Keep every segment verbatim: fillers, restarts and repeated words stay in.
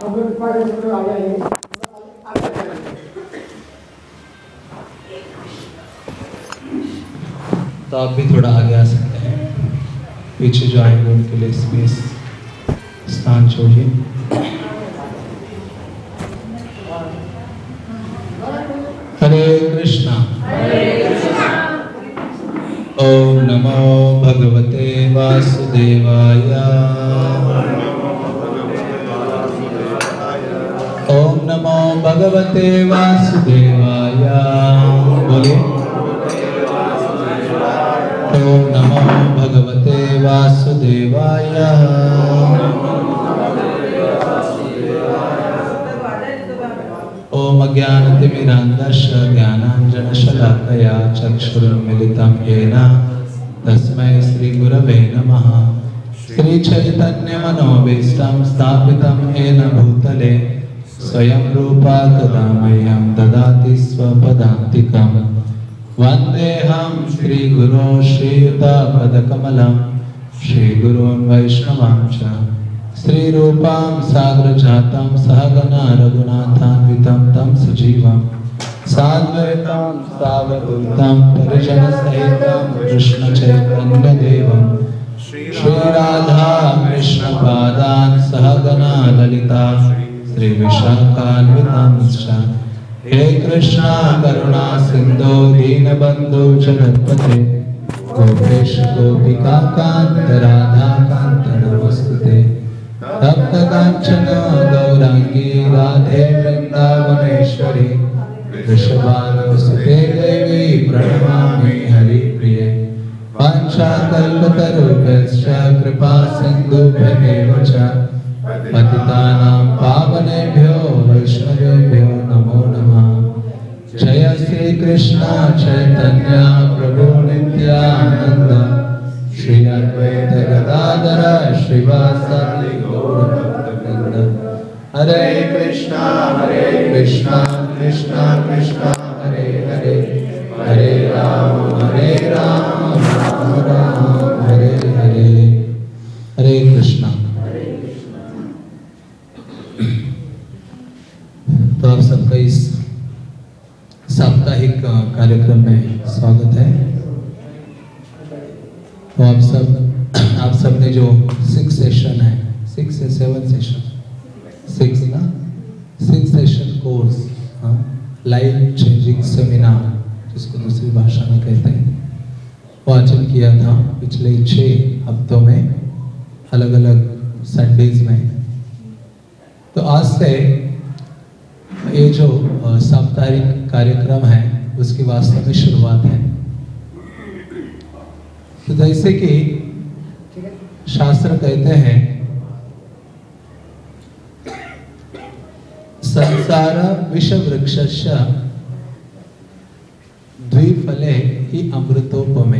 तो आप भी थोड़ा आगे आ सकते हैं, पीछे जो आएंगे उनके लिए स्पेस स्थान छोड़िए। हरे कृष्णा ओम नमो भगवते वासुदेवाय। ओम नमो भगवते वासुदेवाय। बोलिए ओम नमो भगवते वासुदेवाय। ओम अज्ञानतिमिरान्धस्य ज्ञानाञ्जनशलाकया चक्षुरुन्मीलितं येन तस्मै श्रीगुरवे नमः। श्रीचैतन्यमनोभीष्टं स्थापितं येन भूतले स्वयं रूपा तदा मह्यं ददाति स्वपदान्तिकम्। वन्देऽहं श्रीगुरो श्रीयुतापदकमलं श्रीगुरून् वैष्णवांश्च श्रीरूपां साग्रजातं सहगना रघुनाथान्वितं तं सजीवं साद्वैतं सावधूतं परिजनसहितं कृष्णचैतन्यदेवं श्रीराधा कृष्णपादान् सहगना ललिता श्रीविशाखान्वितांश्च। हे कृष्णा करुणा सिंधु दीनबंधु जगत्पते गोपेश गोपिका कांत राधा कांत नमस्ते। तप्त कांचन गौरांगी राधे वृंदावनेश्वरी वृषभानुसुते देवी प्रणमामि हरिप्रिये। वाञ्छाकल्पतरुभ्यश्च कृपा सिन्धुभ्येव च पतितानां पावनेभ्यो वैष्णवेभ्यो नमो नमः। जय श्री कृष्ण चैतन्य प्रभु नित्यानंद श्री अद्वैत गदाधर श्रीवासादि गौर भक्तवृंद। हरे कृष्णा हरे कृष्णा कृष्णा कृष्णा हरे हरे हरे राम हरे राम राम राम हरे हरे। हरे कृष्णा। तो आप सबका इस साप्ताहिक कार्यक्रम में स्वागत है। तो आप सब आप सब ने जो सिक्स सेशन है, सिक्स से सेवन सेशन, सिक्स ना six session course, life changing seminar जिसको दूसरी भाषा में कहते हैं, वाचन किया था पिछले छः हफ्तों में अलग अलग संडेज में। तो आज से ये जो साप्ताहिक कार्यक्रम है उसकी वास्तव में शुरुआत है। तो जैसे कि शास्त्र कहते हैं संसार विषवृक्षस्य द्विफले ही अमृतोपमे।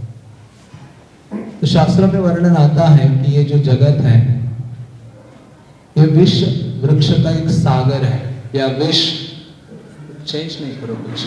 तो शास्त्रों में वर्णन आता है कि ये जो जगत है ये विष वृक्ष का एक सागर है, या विष चेंज नहीं करो कुछ।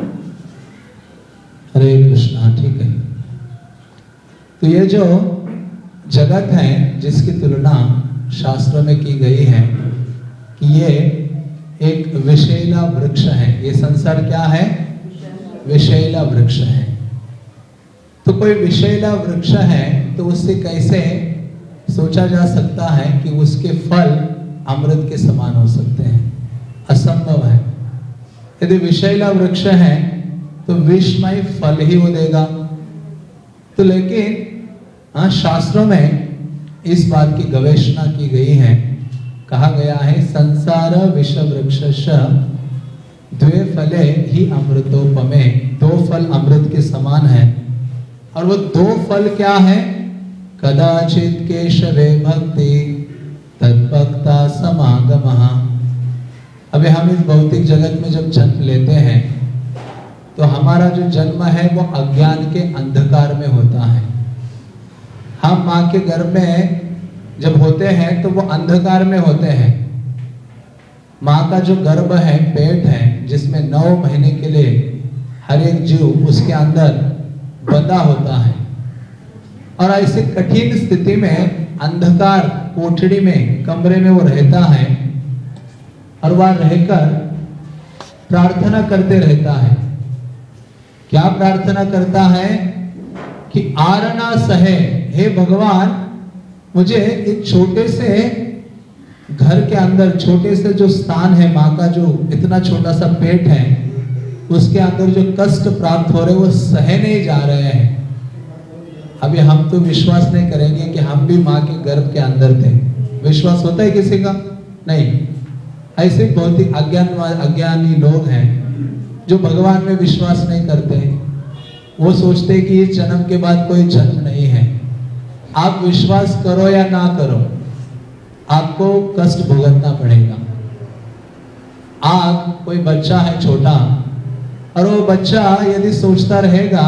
हरे कृष्णा। ठीक है। तो ये जो जगत है जिसकी तुलना शास्त्रों में की गई है कि ये एक विषैला वृक्ष है। ये संसार क्या है? विषैला वृक्ष है। तो कोई विषैला वृक्ष है तो उससे कैसे सोचा जा सकता है कि उसके फल अमृत के समान हो सकते हैं? असंभव है। यदि विषैला वृक्ष है तो विषमय फल ही वो देगा। तो लेकिन हाँ, शास्त्रों में इस बात की गवेषणा की गई है। कहा गया है संसार विषवृक्षस्य द्वे फले ही अमृतोपमे। दो फल अमृत के समान है। और वो दो फल क्या है? कदाचित केशवे भक्ति तद्भक्ता समागमः। अभी हम इस भौतिक जगत में जब जन्म लेते हैं तो हमारा जो जन्म है वो अज्ञान के अंधकार में होता है। हम माँ के गर्भ में जब होते हैं तो वो अंधकार में होते हैं। माँ का जो गर्भ है, पेट है, जिसमें नौ महीने के लिए हर एक जीव उसके अंदर बंधा होता है। और ऐसी कठिन स्थिति में अंधकार कोठड़ी में, कमरे में वो रहता है। और वहां रहकर प्रार्थना करते रहता है। क्या प्रार्थना करता है कि आरना सहे, हे भगवान मुझे एक छोटे से घर के अंदर, छोटे से जो स्थान है, माँ का जो इतना छोटा सा पेट है, उसके अंदर जो कष्ट प्राप्त हो रहे वो सहे नहीं जा रहे हैं। अभी हम तो विश्वास नहीं करेंगे कि हम भी माँ के गर्भ के अंदर थे। विश्वास होता है किसी का? नहीं। ऐसे बहुत ही अज्ञान अज्ञानी लोग हैं जो भगवान में विश्वास नहीं करते। वो सोचते हैं कि इस जन्म के बाद कोई जन्म नहीं है। आप विश्वास करो या ना करो, आपको कष्ट भुगतना पड़ेगा। आग, कोई बच्चा है छोटा, और वो बच्चा यदि सोचता रहेगा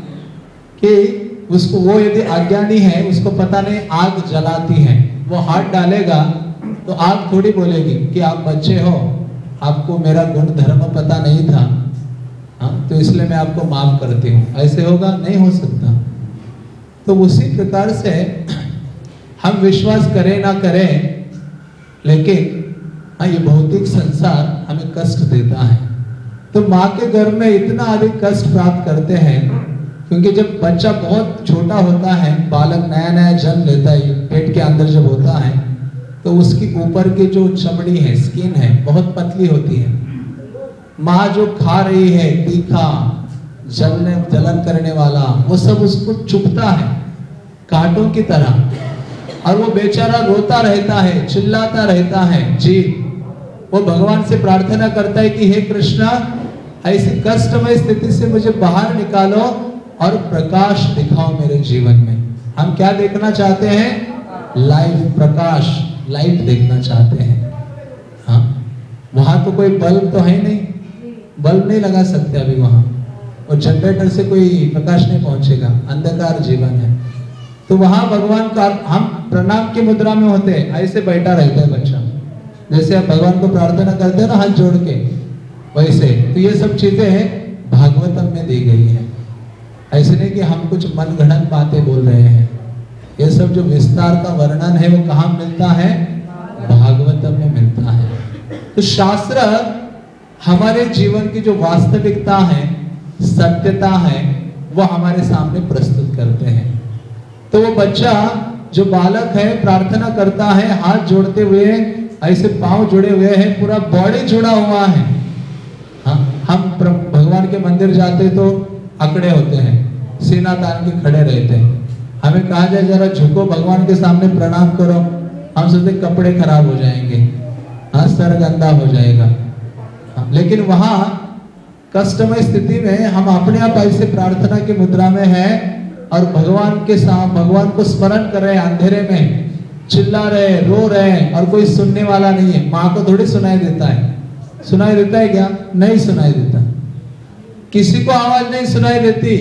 कि उसको, वो यदि अज्ञानी है, उसको पता नहीं आग जलाती है, वो हाथ डालेगा तो आग थोड़ी बोलेगी कि आप बच्चे हो, आपको मेरा गुण धर्म पता नहीं था, हाँ, तो इसलिए मैं आपको माफ करती हूँ। ऐसे होगा? नहीं हो सकता। तो उसी प्रकार से हम विश्वास करें ना करें, लेकिन हाँ, ये भौतिक संसार हमें कष्ट देता है। तो माँ के गर्भ में इतना अधिक कष्ट प्राप्त करते हैं, क्योंकि जब बच्चा बहुत छोटा होता है, बालक नया नया जन्म लेता है, पेट के अंदर जब होता है, तो उसकी ऊपर की जो चमड़ी है, स्किन है, बहुत पतली होती है। माँ जो खा रही है तीखा, जलने जलन करने वाला, वो सब उसको चुभता है कांटों की तरह, और वो बेचारा रोता रहता है, चिल्लाता रहता है। जी, वो भगवान से प्रार्थना करता है कि हे कृष्णा, ऐसी कष्टमय स्थिति से मुझे बाहर निकालो और प्रकाश दिखाओ मेरे जीवन में। हम क्या देखना चाहते हैं? लाइफ, प्रकाश, लाइट देखना चाहते हैं। हाँ, वहां तो कोई बल्ब तो है नहीं, बल्ब नहीं लगा सकते अभी वहां, और जनरेटर से कोई प्रकाश नहीं पहुंचेगा, अंधकार जीवन है। तो वहां भगवान का हम प्रणाम की मुद्रा में होते हैं, ऐसे बैठा रहता है बच्चा, जैसे आप भगवान को प्रार्थना करते हैं ना हाथ जोड़ के, वैसे। तो ये सब चीजें भागवतम में दी गई है। ऐसे नहीं कि हम कुछ मन गढ़ंत बातें बोल रहे हैं। ये सब जो विस्तार का वर्णन है वो कहाँ मिलता है? भागवतम में मिलता है। तो शास्त्र हमारे जीवन की जो वास्तविकता है, सत्यता है, वो हमारे सामने प्रस्तुत करते हैं। तो वो बच्चा जो बालक है प्रार्थना करता है हाथ जोड़ते हुए, ऐसे पांव जुड़े हुए हैं, पूरा बॉडी जुड़ा हुआ है। हाँ, हम भगवान के मंदिर जाते तो अकड़े होते हैं, सीना तान के खड़े रहते हैं। हमें कहा जाए जरा झुको, भगवान के सामने प्रणाम करो, हम सोचते कपड़े खराब हो जाएंगे, हाँ, सर गंदा हो जाएगा। हाँ, लेकिन वहां कष्टमय स्थिति में हम अपने आप ऐसे प्रार्थना की मुद्रा में हैं और भगवान के साथ भगवान को स्मरण कर रहे हैं, अंधेरे में चिल्ला रहे, रो रहे, और कोई सुनने वाला नहीं है। माँ को थोड़ी सुनाई देता है? सुनाई देता है क्या? नहीं सुनाई देता। किसी को आवाज नहीं सुनाई देती,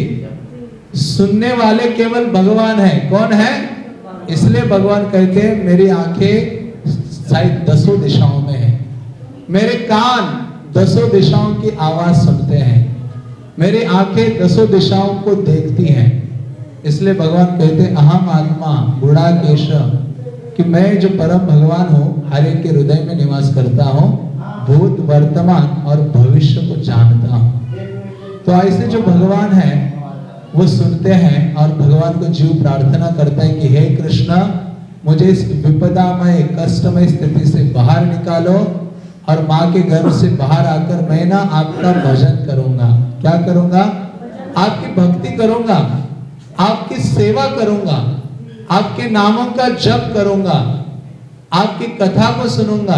सुनने वाले केवल भगवान है। कौन है? इसलिए भगवान कहते हैं मेरी आंखें शायद दसों दिशाओं में है, मेरे कान दसों दिशाओं की आवाज सुनते हैं, मेरी आंखें दसों दिशाओं को देखती हैं। इसलिए भगवान कहते हैं अहम आत्मा गुणाकेश, कि मैं जो परम भगवान हूँ, हर एक के हृदय में निवास करता हूँ, भूत वर्तमान और भविष्य को जानता हूँ। तो ऐसे जो भगवान है वो सुनते हैं, और भगवान को जीव प्रार्थना करता है कि हे कृष्णा, मुझे इस विपदामय कष्टमय स्थिति से बाहर निकालो, और माँ के गर्भ से बाहर आकर मैं ना आपका भजन करूंगा। क्या करूंगा? आपकी भक्ति करूंगा, आपकी सेवा करूंगा, आपके नामों का जप करूंगा, आपकी कथा को सुनूंगा,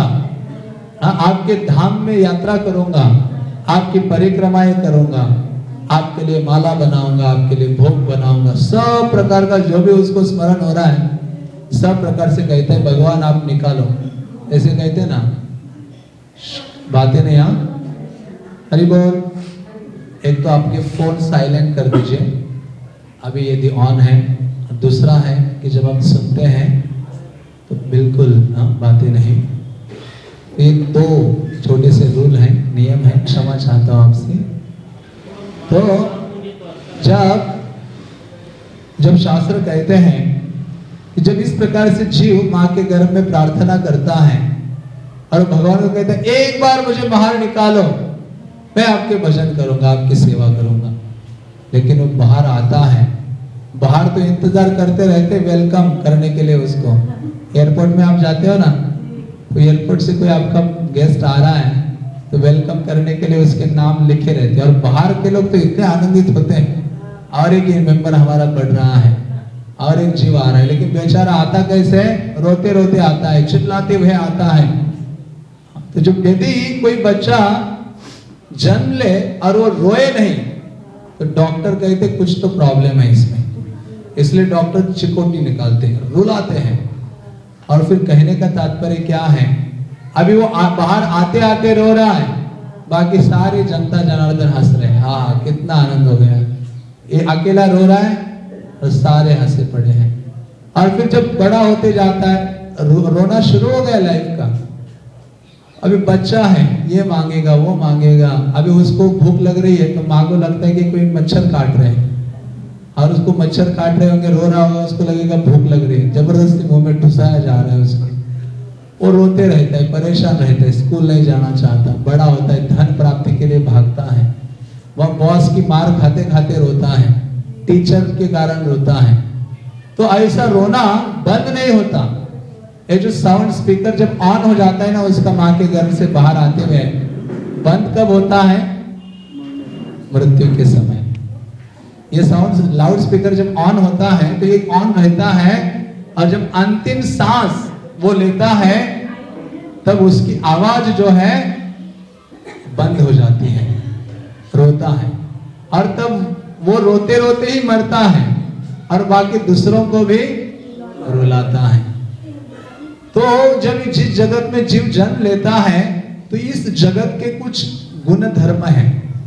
आपके धाम में यात्रा करूंगा, आपकी परिक्रमाएं करूंगा, आपके लिए माला बनाऊंगा, आपके लिए भोग बनाऊंगा। सब प्रकार का जो भी उसको स्मरण हो रहा है, सब प्रकार से कहते हैं भगवान आप निकालो। ऐसे कहते हैं ना, बातें नहीं। यहाँ हरि बोल। एक तो आपके फोन साइलेंट कर दीजिए अभी यदि ऑन है, दूसरा है कि जब आप सुनते हैं तो बिल्कुल हाँ, बातें नहीं। एक दो छोटे से रूल हैं, नियम है, क्षमा चाहता हूँ आपसे। तो जब जब शास्त्र कहते हैं कि जब इस प्रकार से जीव माँ के गर्भ में प्रार्थना करता है और भगवान को कहते हैं एक बार मुझे बाहर निकालो, मैं आपके भजन करूंगा, आपकी सेवा करूंगा। लेकिन वो बाहर आता है, बाहर तो इंतजार करते रहते वेलकम करने के लिए उसको। एयरपोर्ट में आप जाते हो ना, तो एयरपोर्ट से कोई आपका गेस्ट आ रहा है तो वेलकम करने के लिए उसके नाम लिखे रहते हैं, और बाहर के लोग तो इतने आनंदित होते हैं, और एक मेंबर हमारा बढ़ रहा है, और एक जीव आ रहा है। लेकिन बेचारा आता कैसे, रोते रोते आता है, चिल्लाते हुए आता है। तो जब यदि कोई बच्चा जन्म ले और वो रोए नहीं, तो डॉक्टर कहते कुछ तो प्रॉब्लम है इसमें, इसलिए डॉक्टर चिकोटी निकालते हैं, रुलाते हैं। और फिर कहने का तात्पर्य क्या है, अभी वो आ, बाहर आते आते रो रहा है, बाकी सारी जनता जनार्दन हंस रहे हैं, हाँ कितना आनंद हो गया। ये अकेला रो रहा है और सारे हंसे पड़े हैं। और फिर जब बड़ा होते जाता है, रो, रोना शुरू हो गया लाइफ का। अभी बच्चा है, ये मांगेगा वो मांगेगा, अभी उसको भूख लग रही है तो माँ को लगता है कि कोई मच्छर काट रहे हैं, और उसको मच्छर काट रहे होंगे, रो रहा होगा, उसको लगेगा भूख लग रही है, जबरदस्ती मुंह में ठुसाया जा रहा है उसको। वो रोते रहता है, परेशान रहता है, स्कूल नहीं जाना चाहता। बड़ा होता है, धन प्राप्ति के लिए भागता है, वह बॉस की मार खाते खाते रोता है, टीचर के कारण रोता है। तो ऐसा रोना बंद नहीं होता। ये जो साउंड स्पीकर जब ऑन हो जाता है ना उसका माँ के गर्भ से बाहर आते हुए, बंद कब होता है, मृत्यु के समय। ये साउंड लाउड स्पीकर जब ऑन होता है तो ये ऑन रहता है, और जब अंतिम सांस वो लेता है तब उसकी आवाज जो है बंद हो जाती है, रोता है, और तब वो रोते रोते ही मरता है, और बाकी दूसरों को भी रुलाता है। तो जब जिस जगत में जीव जन्म लेता है तो इस जगत के कुछ गुण धर्म है।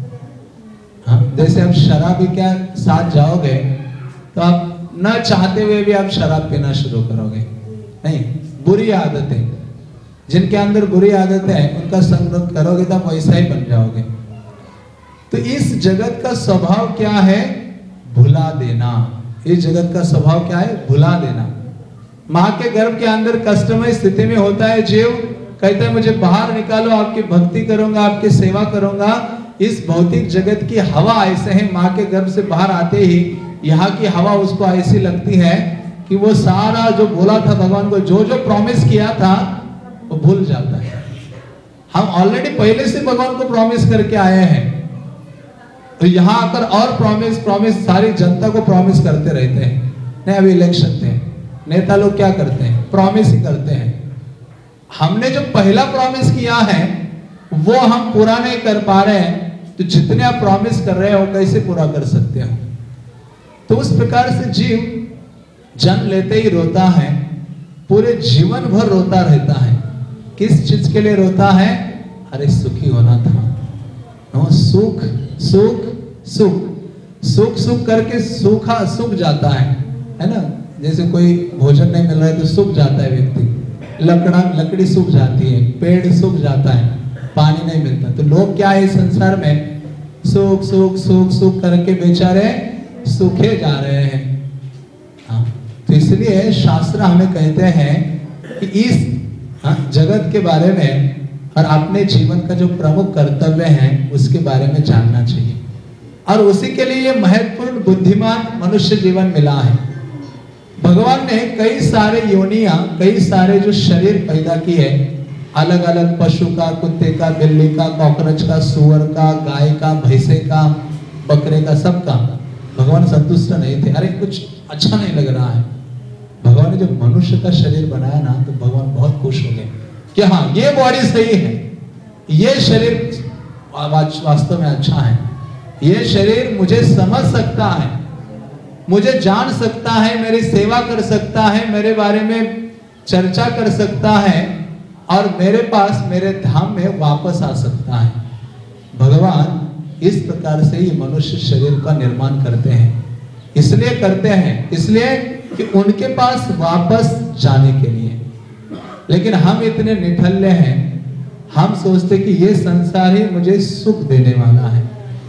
हाँ, जैसे आप शराबी के साथ जाओगे तो आप न चाहते हुए भी आप शराब पीना शुरू करोगे, नहीं, बुरी आदतें, जिनके अंदर बुरी आदतें हैं उनका संग करोगे तो आप वैसा ही बन जाओगे। तो इस जगत का स्वभाव क्या है, भुला देना। इस जगत का स्वभाव क्या है, भुला देना। माँ के गर्भ के अंदर कष्टमय स्थिति में होता है जीव, कहता है मुझे बाहर निकालो, आपकी भक्ति करूंगा, आपकी सेवा करूंगा। इस भौतिक जगत की हवा ऐसे है, माँ के गर्भ से बाहर आते ही यहाँ की हवा उसको ऐसी लगती है कि वो सारा जो बोला था भगवान को, जो जो प्रॉमिस किया था वो भूल जाता है। हम ऑलरेडी पहले से भगवान को प्रॉमिस करके आए हैं, तो यहाँ आकर और प्रॉमिस प्रॉमिस सारी जनता को प्रॉमिस करते रहते हैं। नहीं, अभी इलेक्शन थे, नेता लोग क्या करते हैं, प्रॉमिस ही करते हैं। हमने जो पहला प्रॉमिस किया है वो हम पूरा नहीं कर पा रहे हैं, तो जितने आप प्रॉमिस कर रहे हो कैसे पूरा कर सकते हो। तो उस प्रकार से जीव जन्म लेते ही रोता है, पूरे जीवन भर रोता रहता है। किस चीज के लिए रोता है, अरे सुखी होना था। नो, सुख सुख सुख सुख सुख करके सूखा सूख जाता है, है ना। जैसे कोई भोजन नहीं मिल रहा है तो सूख जाता है व्यक्ति, लकड़ा लकड़ी सूख जाती है, पेड़ सूख जाता है, पानी नहीं मिलता। तो लोग क्या है संसार में, सुख सुख सुख सुख करके बेचारे सूखे जा रहे हैं। हाँ, तो इसलिए शास्त्र हमें कहते हैं कि इस हाँ, जगत के बारे में और अपने जीवन का जो प्रमुख कर्तव्य है उसके बारे में जानना चाहिए, और उसी के लिए ये महत्वपूर्ण बुद्धिमान मनुष्य जीवन मिला है। भगवान ने कई सारे योनियां, कई सारे जो शरीर पैदा किए, अलग अलग पशु का, कुत्ते का, बिल्ली का, कॉकरोच का, सुअर का, गाय का, भैंसे का, बकरे का, सबका। भगवान संतुष्ट नहीं थे, अरे कुछ अच्छा नहीं लग रहा है। भगवान ने जब मनुष्य का शरीर बनाया ना तो भगवान बहुत खुश हो गए कि हाँ ये बॉडी सही है, ये शरीर वास्तव में अच्छा है, ये शरीर मुझे समझ सकता है, मुझे जान सकता है, मेरी सेवा कर सकता है, मेरे बारे में चर्चा कर सकता है, और मेरे पास मेरे धाम में वापस आ सकता है। भगवान इस प्रकार से ही मनुष्य शरीर का निर्माण करते हैं। इसलिए करते हैं इसलिए कि उनके पास वापस जाने के लिए। लेकिन हम इतने निठल्ले हैं, हम सोचते कि ये संसार ही मुझे सुख देने वाला है।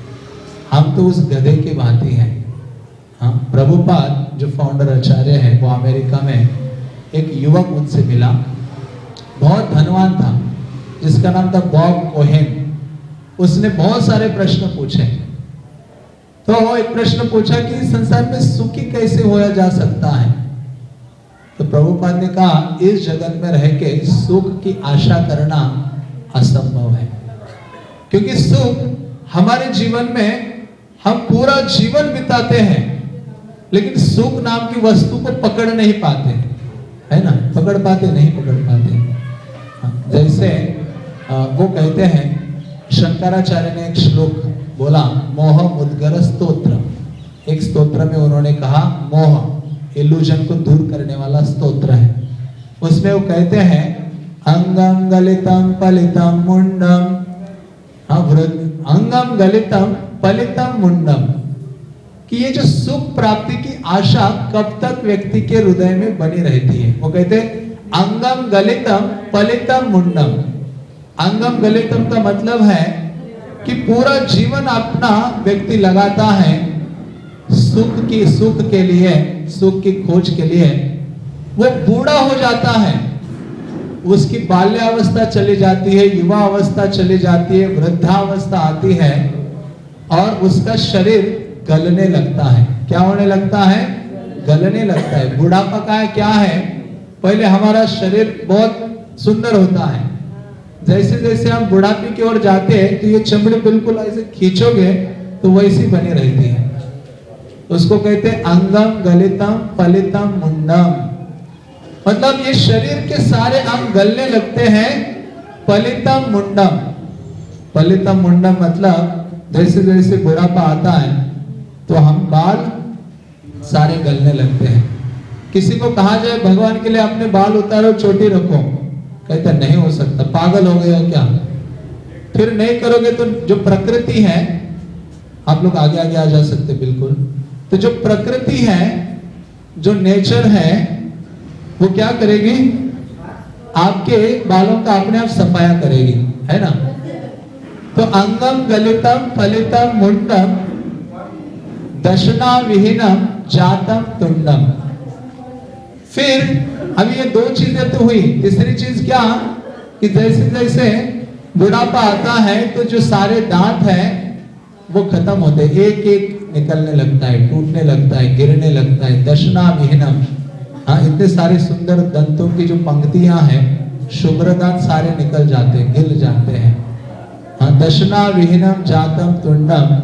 हम तो उस गधे की भांति हैं। हाँ, प्रभुपाद जो फाउंडर आचार्य है वो अमेरिका में, एक युवक मुझसे मिला, बहुत धनवान था, जिसका नाम था बॉब कोहेन, उसने बहुत सारे प्रश्न पूछे। तो एक प्रश्न पूछा कि संसार में सुखी कैसे होया जा सकता है। तो प्रभुपाद ने कहा इस जगत में रह के सुख की आशा करना असंभव है, क्योंकि सुख हमारे जीवन में हम पूरा जीवन बिताते हैं, लेकिन सुख नाम की वस्तु को पकड़ नहीं पाते, है ना, पकड़ पाते नहीं पकड़ पाते। जैसे वो कहते हैं, शंकराचार्य ने एक श्लोक बोला, मोह मुद्गर स्तोत्र। एक स्तोत्र में उन्होंने कहा मोह, इल्यूजन को दूर करने वाला स्तोत्र है। उसमें वो कहते हैं अंगम गलितम पलितम मुंडम, अंगम गलितम पलितम मुंडम, कि ये जो सुख प्राप्ति की आशा कब तक व्यक्ति के हृदय में बनी रहती है। वो कहते हैं अंगम गलितम पलितम मुंडम। अंगम गलितम का मतलब है कि पूरा जीवन अपना व्यक्ति लगाता है सुख की सुख के लिए, सुख की खोज के लिए। वो बूढ़ा हो जाता है, उसकी बाल्यावस्था चली जाती है, युवा अवस्था चली जाती है, वृद्धावस्था आती है और उसका शरीर गलने लगता है। क्या होने लगता है? गलने लगता है। बुढ़ापा का है क्या है, पहले हमारा शरीर बहुत सुंदर होता है, जैसे जैसे हम बुढ़ापे की ओर जाते हैं तो ये चमड़ी बिल्कुल ऐसे खींचोगे तो वैसी बनी रहती है। उसको कहते हैं अंगम गलितम पलितम मुंडम, मतलब ये शरीर के सारे अंग गलने लगते हैं। पलितम मुंडम, पलितम मुंडम मतलब जैसे जैसे बुढ़ापा आता है तो हम बाल सारे गलने लगते हैं। किसी को कहा जाए भगवान के लिए अपने बाल उतारो चोटी रखो, कहते नहीं हो सकता, पागल हो गए हो क्या। फिर नहीं करोगे तो जो प्रकृति है, आप लोग आगे आगे आ जा सकते बिल्कुल, तो जो प्रकृति है, जो नेचर है, वो क्या करेगी, आपके बालों का अपने आप सफाया करेगी, है ना। तो अंगम गलितम फलितम मुंडम दशना विहीनम जातम तुंडम। फिर अभी ये दो चीजें तो हुई, तीसरी चीज क्या कि जैसे जैसे बुढ़ापा आता है तो जो सारे दांत हैं वो खत्म होते, एक एक निकलने लगता है, टूटने लगता है, गिरने लगता है। दशना विहीनम, हाँ, इतने सारे सुंदर दंतों की जो पंक्तियां हैं, शुभ्र दांत सारे निकल जाते हैं, गिर जाते हैं। हाँ, दशना विहीनम जातम तुंडम।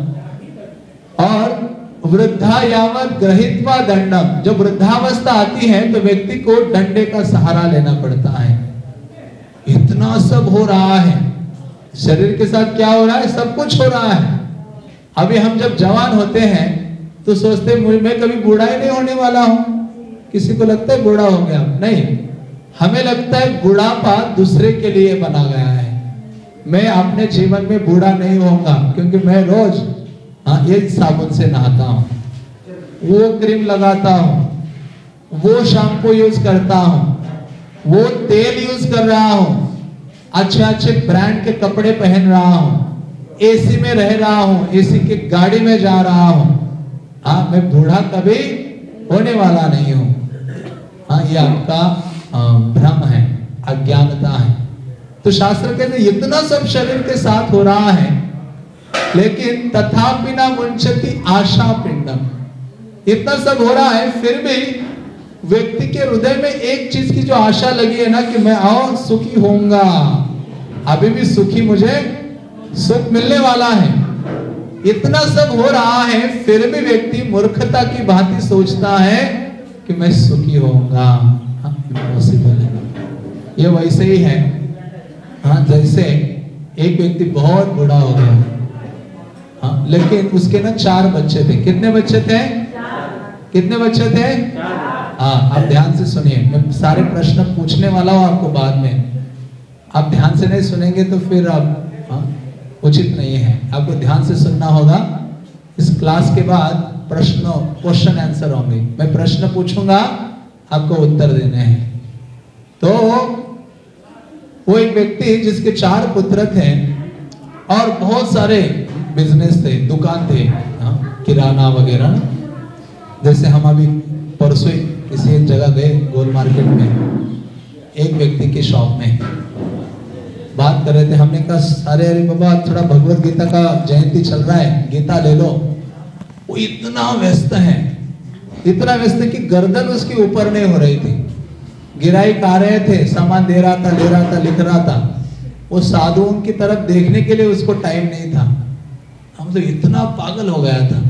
और वृद्धा यावत ग्रहित्वा दंडम, जब वृद्धावस्था आती है तो व्यक्ति को डंडे का सहारा लेना पड़ता है। इतना सब हो रहा है, शरीर के साथ क्या हो रहा है, सब कुछ हो रहा है। अभी हम जब जवान होते हैं तो सोचते मैं कभी बूढ़ा ही नहीं होने वाला हूं। किसी को लगता है बूढ़ा हो गया, नहीं, हमें लगता है बुढ़ापा दूसरे के लिए बना गया है। मैं अपने जीवन में बूढ़ा नहीं होऊंगा क्योंकि मैं रोज हाँ ये साबुन से नहाता हूँ, वो क्रीम लगाता हूँ, वो शैम्पू यूज करता हूँ, वो तेल यूज कर रहा हूँ, अच्छे अच्छे ब्रांड के कपड़े पहन रहा हूँ, एसी में रह रहा हूँ, एसी की गाड़ी में जा रहा हूँ। हाँ, मैं बूढ़ा कभी होने वाला नहीं हूँ। हाँ, ये आपका भ्रम है, अज्ञानता है। तो शास्त्र कहते इतना सब शरीर के साथ हो रहा है, लेकिन तथापि न मुंचति आशा पिंडम। इतना सब हो रहा है, फिर भी व्यक्ति के हृदय में एक चीज की जो आशा लगी है ना कि मैं और सुखी होऊंगा, अभी भी सुखी, मुझे सुख मिलने वाला है। इतना सब हो रहा है, फिर भी व्यक्ति मूर्खता की भांति सोचता है कि मैं सुखी होऊंगा। हाँ, इम्पॉसिबल है। ये वैसे ही है, हाँ, जैसे एक व्यक्ति बहुत बूढ़ा हो गया, हाँ, लेकिन उसके ना चार बच्चे थे। कितने बच्चे थे? कितने बच्चे थे? हाँ, आप ध्यान से सुनिए, मैं सारे प्रश्न पूछने वाला हूँ आपको बाद में। आप ध्यान से नहीं सुनेंगे तो फिर आप हाँ, उचित नहीं है। आपको ध्यान से सुनना होगा। इस क्लास के बाद प्रश्न क्वेश्चन आंसर होंगे, मैं प्रश्न पूछूंगा, आपको उत्तर देने हैं। तो वो एक व्यक्ति जिसके चार पुत्र थे और बहुत सारे बिजनेस थे, दुकान थे, हाँ, किराना वगैरह। जैसे हम अभी परसों किसी एक जगह गए गोल मार्केट में, एक व्यक्ति की शॉप में बात कर रहे थे। हमने कहा सारे अरे बाबा थोड़ा भगवत गीता का जयंती चल रहा है, गीता ले लो। वो इतना व्यस्त है, इतना व्यस्त कि गर्दन उसकी ऊपर नहीं हो रही थी। गिराई आ रहे थे, सामान दे रहा था, ले रहा था, लिख रहा था। वो साधुओं की तरफ देखने के लिए उसको टाइम नहीं था। हम तो इतना पागल हो गया था।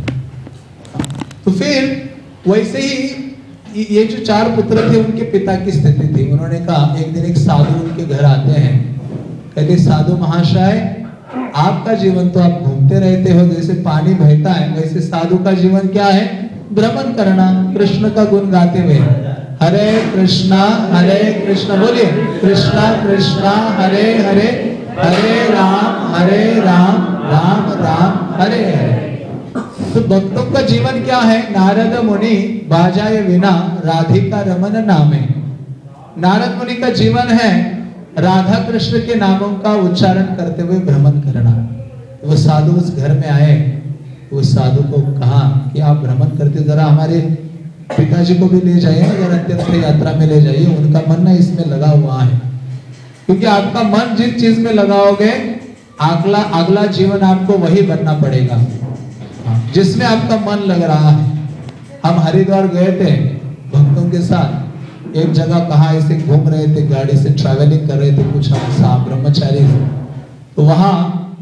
तो फिर वैसे ही ये जो चार पुत्र थे उनके पिता की स्थिति थी। उन्होंने कहा, एक दिन एक साधु उनके घर आते हैं, कहते साधु महाशय आपका जीवन तो आप घूमते रहते हो, जैसे पानी बहता है वैसे साधु का जीवन क्या है, भ्रमण करना, कृष्ण का गुण गाते हुए। हरे कृष्णा हरे कृष्णा, बोलिए कृष्णा कृष्णा हरे हरे, हरे राम हरे राम राम राम हरे हरे। तो भक्तों का जीवन क्या है, नारद मुनि बाजाए विना राधिका रमन नामे। नारद मुनि का जीवन है राधा कृष्ण के नामों का उच्चारण करते हुए भ्रमण करना। वो साधु उस घर में आए, उस साधु को कहा कि आप भ्रमण करते, जरा हमारे पिताजी को भी ले जाइए ना, जरा तीर्थ यात्रा में ले जाइए, उनका मन ना इसमें लगा हुआ है। क्योंकि आपका मन जिस चीज में लगाओगे अगला अगला जीवन आपको वही बनना पड़ेगा जिसमें आपका मन लग रहा है। हम हरिद्वार गए थे भक्तों के साथ, एक जगह कहाँ ऐसे घूम रहे थे, गाड़ी से ट्रैवलिंग कर रहे थे, कुछ हम साहब ब्रह्मचारी। तो वहां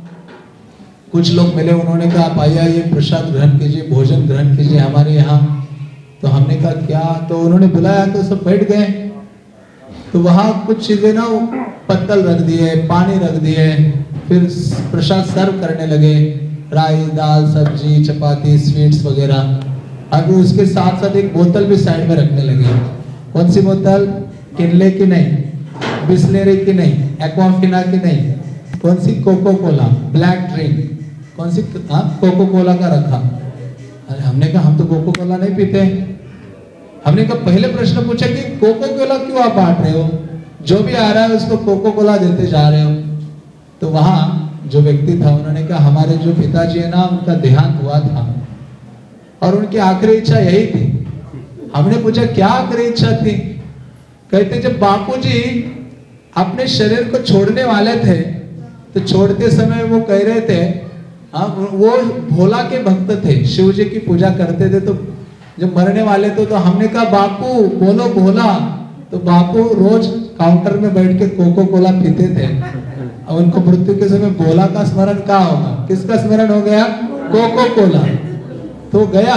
कुछ लोग मिले, उन्होंने कहा आप आइए आइए प्रसाद ग्रहण कीजिए, भोजन ग्रहण कीजिए हमारे यहाँ। तो हमने कहा क्या, तो उन्होंने बुलाया तो सब बैठ गए। तो वहां कुछ चीजें ना पत्तल रख दिए, पानी रख दिए, फिर प्रसाद सर्व करने लगे, राइस दाल सब्जी चपाती स्वीट्स वगैरह। अब उसके साथ साथ एक बोतल भी साइड में रखने लगे। कौन सी बोतल, किनले की नहीं, बिस्लेरी की नहीं, एक्वाफिना की नहीं, कौन सी, कोको कोला ब्लैक ड्रिंक, कौन सी, हाँ कोको कोला का रखा। अरे हमने कहा हम तो कोको कोला नहीं पीते। हमने कहा पहले प्रश्न पूछा कि कोको कोला क्यों आप बांट रहे हो, जो भी आ रहा है उसको कोको कोला देते जा रहे हो। तो वहां जो व्यक्ति था उन्होंने कहा हमारे जो पिताजी है ना उनका देहांत हुआ था और उनकी आखिरी इच्छा यही थी। हमने पूछा क्या आखिरी इच्छा थी, कहते जब बापूजी अपने शरीर को छोड़ने वाले थे तो छोड़ते समय वो कह रहे थे, हाँ वो भोला के भक्त थे, शिव जी की पूजा करते थे। तो जब मरने वाले थे तो हमने कहा बापू बोलो भोला। तो बापू रोज काउंटर में बैठ के कोको कोला पीते थे। और उनको मृत्यु के समय भोला का स्मरण क्या होगा, किसका स्मरण हो गया, कोको कोला। तो गया।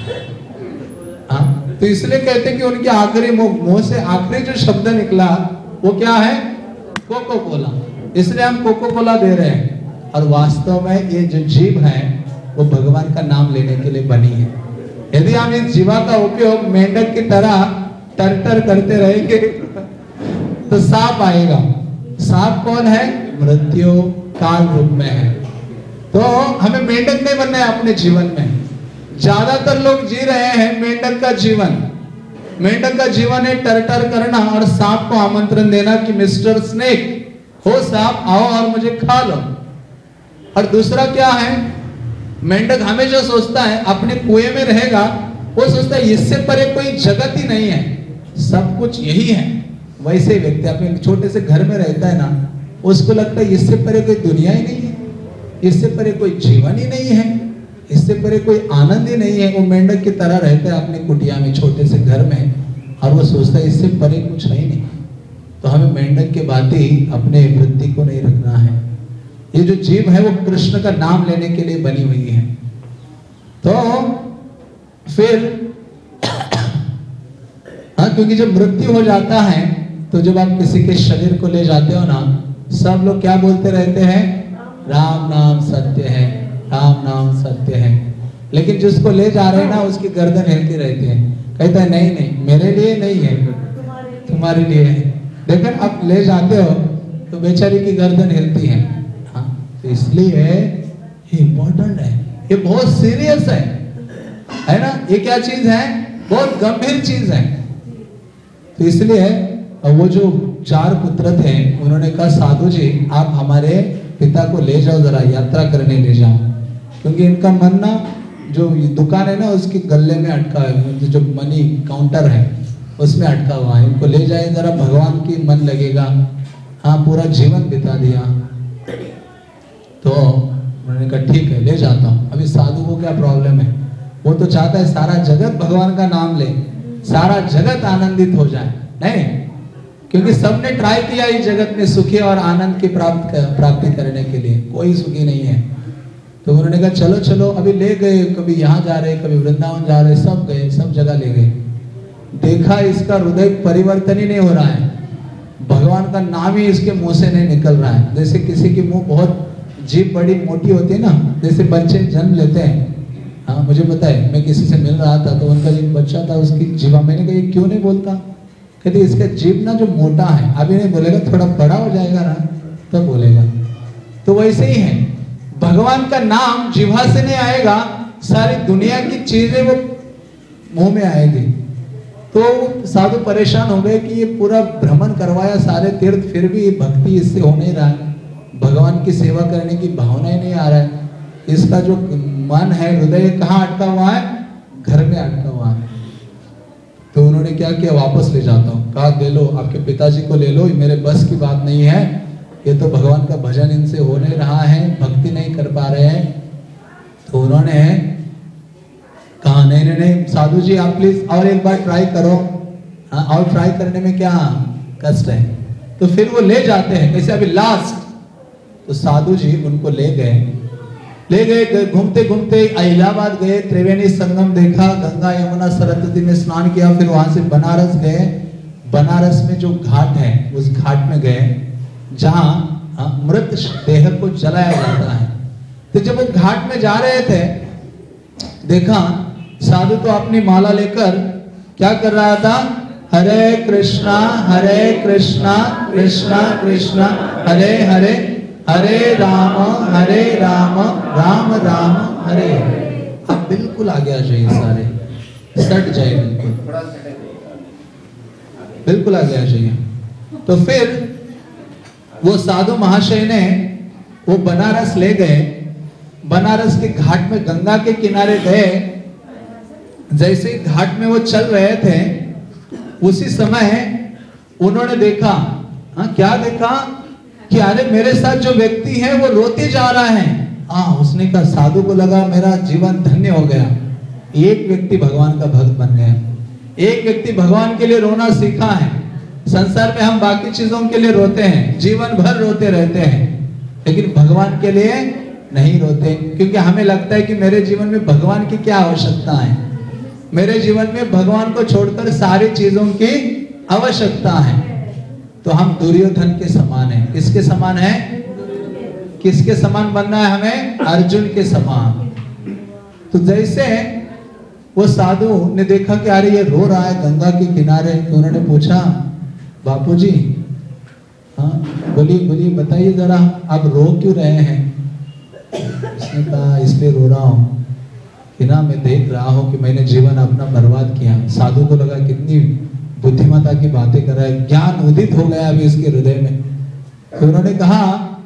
हाँ तो इसलिए कहते कि उनके आखिरी मुंह से आखिरी जो शब्द निकला वो क्या है, कोको कोला। इसलिए हम कोको कोला दे रहे हैं। और वास्तव में ये जो जीभ है वो भगवान का नाम लेने के लिए बनी है। यदि हम इस जीवा का उपयोग मेंढक की तरह टर टर करते रहेंगे तो सांप आएगा। सांप कौन है, मृत्यु काल रूप में है। तो हमें मेंढक नहीं बनना है अपने जीवन में। ज्यादातर लोग जी रहे हैं मेंढक का जीवन। मेंढक का जीवन है टर टर करना और सांप को आमंत्रण देना कि मिस्टर स्नेक हो सांप आओ और मुझे खा लो। और दूसरा क्या है, मेंढक हमेशा सोचता है अपने कुएं में रहेगा, वो सोचता है इससे परे कोई जगत ही नहीं है, सब कुछ यही है। वैसे ही व्यक्ति अपने छोटे से घर में रहता है ना, उसको लगता है इससे परे कोई दुनिया ही नहीं है, इससे परे कोई जीवन ही नहीं है, इससे परे कोई आनंद ही नहीं है। वो मेंढक की तरह रहता है अपनी कुटिया में, छोटे से घर में, और वो सोचता है इससे परे कुछ है ही नहीं। तो हमें मेंढक के बात ही अपने वृत्ति को नहीं रखना है। ये जो जीव है वो कृष्ण का नाम लेने के लिए बनी हुई है। तो फिर हाँ, क्योंकि जब मृत्यु हो जाता है तो जब आप किसी के शरीर को ले जाते हो ना, सब लोग क्या बोलते रहते हैं, राम नाम सत्य है, राम नाम सत्य है। लेकिन जिसको ले जा रहे हैं ना उसकी गर्दन हिलती रहती है, कहता है नहीं नहीं मेरे लिए नहीं है, तुम्हारे लिए है। देखो आप ले जाते हो तो बेचारी की गर्दन हिलती है। हाँ, तो इसलिए ये इम्पोर्टेंट है, ये बहुत सीरियस है, है ना। ये क्या चीज है, बहुत गंभीर चीज है। तो इसलिए वो जो चार पुत्र थे उन्होंने कहा साधु जी आप हमारे पिता को ले जाओ, जरा यात्रा करने ले जाओ, क्योंकि इनका मन ना जो दुकान है ना उसके गले में अटका है, जो मनी काउंटर है उसमें अटका हुआ है। इनको ले जाए जरा, भगवान की मन लगेगा। हाँ पूरा जीवन बिता दिया। तो उन्होंने कहा ठीक है ले जाता हूँ। अभी साधु को क्या प्रॉब्लम है, वो तो चाहता है सारा जगत भगवान का नाम ले, सारा जगत आनंदित हो जाए। नहीं, क्योंकि सबने ट्राई किया इस जगत में सुखी और आनंद की प्राप्त प्राप्ति करने के लिए, कोई सुखी नहीं है। तो उन्होंने कहा चलो चलो, अभी ले गए, कभी यहाँ जा रहे, कभी वृंदावन जा रहे, सब गए, सब जगह ले गए। देखा इसका हृदय परिवर्तन ही नहीं हो रहा है, भगवान का नाम ही इसके मुंह से नहीं निकल रहा है। जैसे किसी की मुंह बहुत जीभ बड़ी मोटी होती है ना, जैसे बच्चे जन्म लेते हैं। हाँ मुझे पता है, मैं किसी से मिल रहा था तो उनका जो बच्चा था उसकी जीवा, मैंने कहा क्यों नहीं बोलता, कहते इसका जीभ ना जो मोटा है, अभी नहीं बोलेगा, थोड़ा बड़ा हो जाएगा ना तब तो बोलेगा। तो वैसे ही है, भगवान का नाम जीवा से नहीं आएगा, सारी दुनिया की चीजें वो मुंह में आएगी। तो साधु परेशान हो गए कि ये पूरा भ्रमण करवाया सारे तीर्थ, फिर भी भक्ति इससे हो नहीं रहा है, भगवान की सेवा करने की भावना ही नहीं आ रहा है। इसका जो मन है, हृदय कहाँ अटका हुआ है, घर में अटका हुआ है। तो उन्होंने क्या किया, वापस ले जाता हूँ। कहा दे लो, आपके पिताजी को ले लो, मेरे बस की बात नहीं है, ये तो भगवान का भजन इनसे हो नहीं रहा है, भक्ति नहीं कर पा रहे हैं। तो उन्होंने कहा नहीं नहीं नहीं साधु जी आप प्लीज और एक बार ट्राई करो। हाँ, और ट्राई करने में क्या कष्ट है। तो फिर वो ले जाते हैं, कैसे अभी लास्ट। तो साधु जी उनको ले गए, ले गए घूमते घूमते इलाहाबाद गए, त्रिवेणी संगम देखा, गंगा यमुना सरस्वती में स्नान किया, फिर वहां से बनारस गए। बनारस में जो घाट है उस घाट में गए जहां मृत देह को जलाया जाता है। तो जब वो घाट में जा रहे थे, देखा साधु तो अपनी माला लेकर क्या कर रहा था, हरे कृष्णा हरे कृष्णा कृष्णा कृष्णा हरे हरे, हरे राम हरे राम राम राम हरे हरे। अब बिल्कुल आगे आ जाइए, सारे सट जाए, बिल्कुल बिल्कुल आगे आ जाइए। तो फिर वो साधु महाशय ने वो बनारस ले गए। बनारस के घाट में गंगा के किनारे गए। जैसे घाट में वो चल रहे थे, उसी समय उन्होंने देखा, हाँ क्या देखा कि अरे मेरे साथ जो व्यक्ति है वो रोते जा रहा है। हाँ, उसने कहा, साधु को लगा मेरा जीवन धन्य हो गया, एक व्यक्ति भगवान का भक्त बन गया, एक व्यक्ति भगवान के लिए रोना सीखा है। संसार में हम बाकी चीजों के लिए रोते हैं, जीवन भर रोते रहते हैं, लेकिन भगवान के लिए नहीं रोते, क्योंकि हमें लगता है कि मेरे जीवन में भगवान की क्या आवश्यकता है, मेरे जीवन में भगवान को छोड़कर सारी चीजों की आवश्यकता है। तो हम दुर्योधन के समान हैं। किसके समान है, किसके समान बनना है हमें, अर्जुन के समान। तो जैसे वो साधु ने देखा कि अरे ये रो रहा है गंगा के किनारे, तो उन्होंने पूछा, बापूजी, हाँ बोलिए बोलिए बताइए जरा, आप रो क्यों रहे हैं। उसने कहा इसलिए रो रहा हूँ कि ना मैं देख रहा हूँ कि मैंने जीवन अपना बर्बाद किया। साधु को लगा कितनी बुद्धिमता की बातें कर रहा है, ज्ञान उदित हो गया अभी इसके हृदय में। तो उन्होंने कहा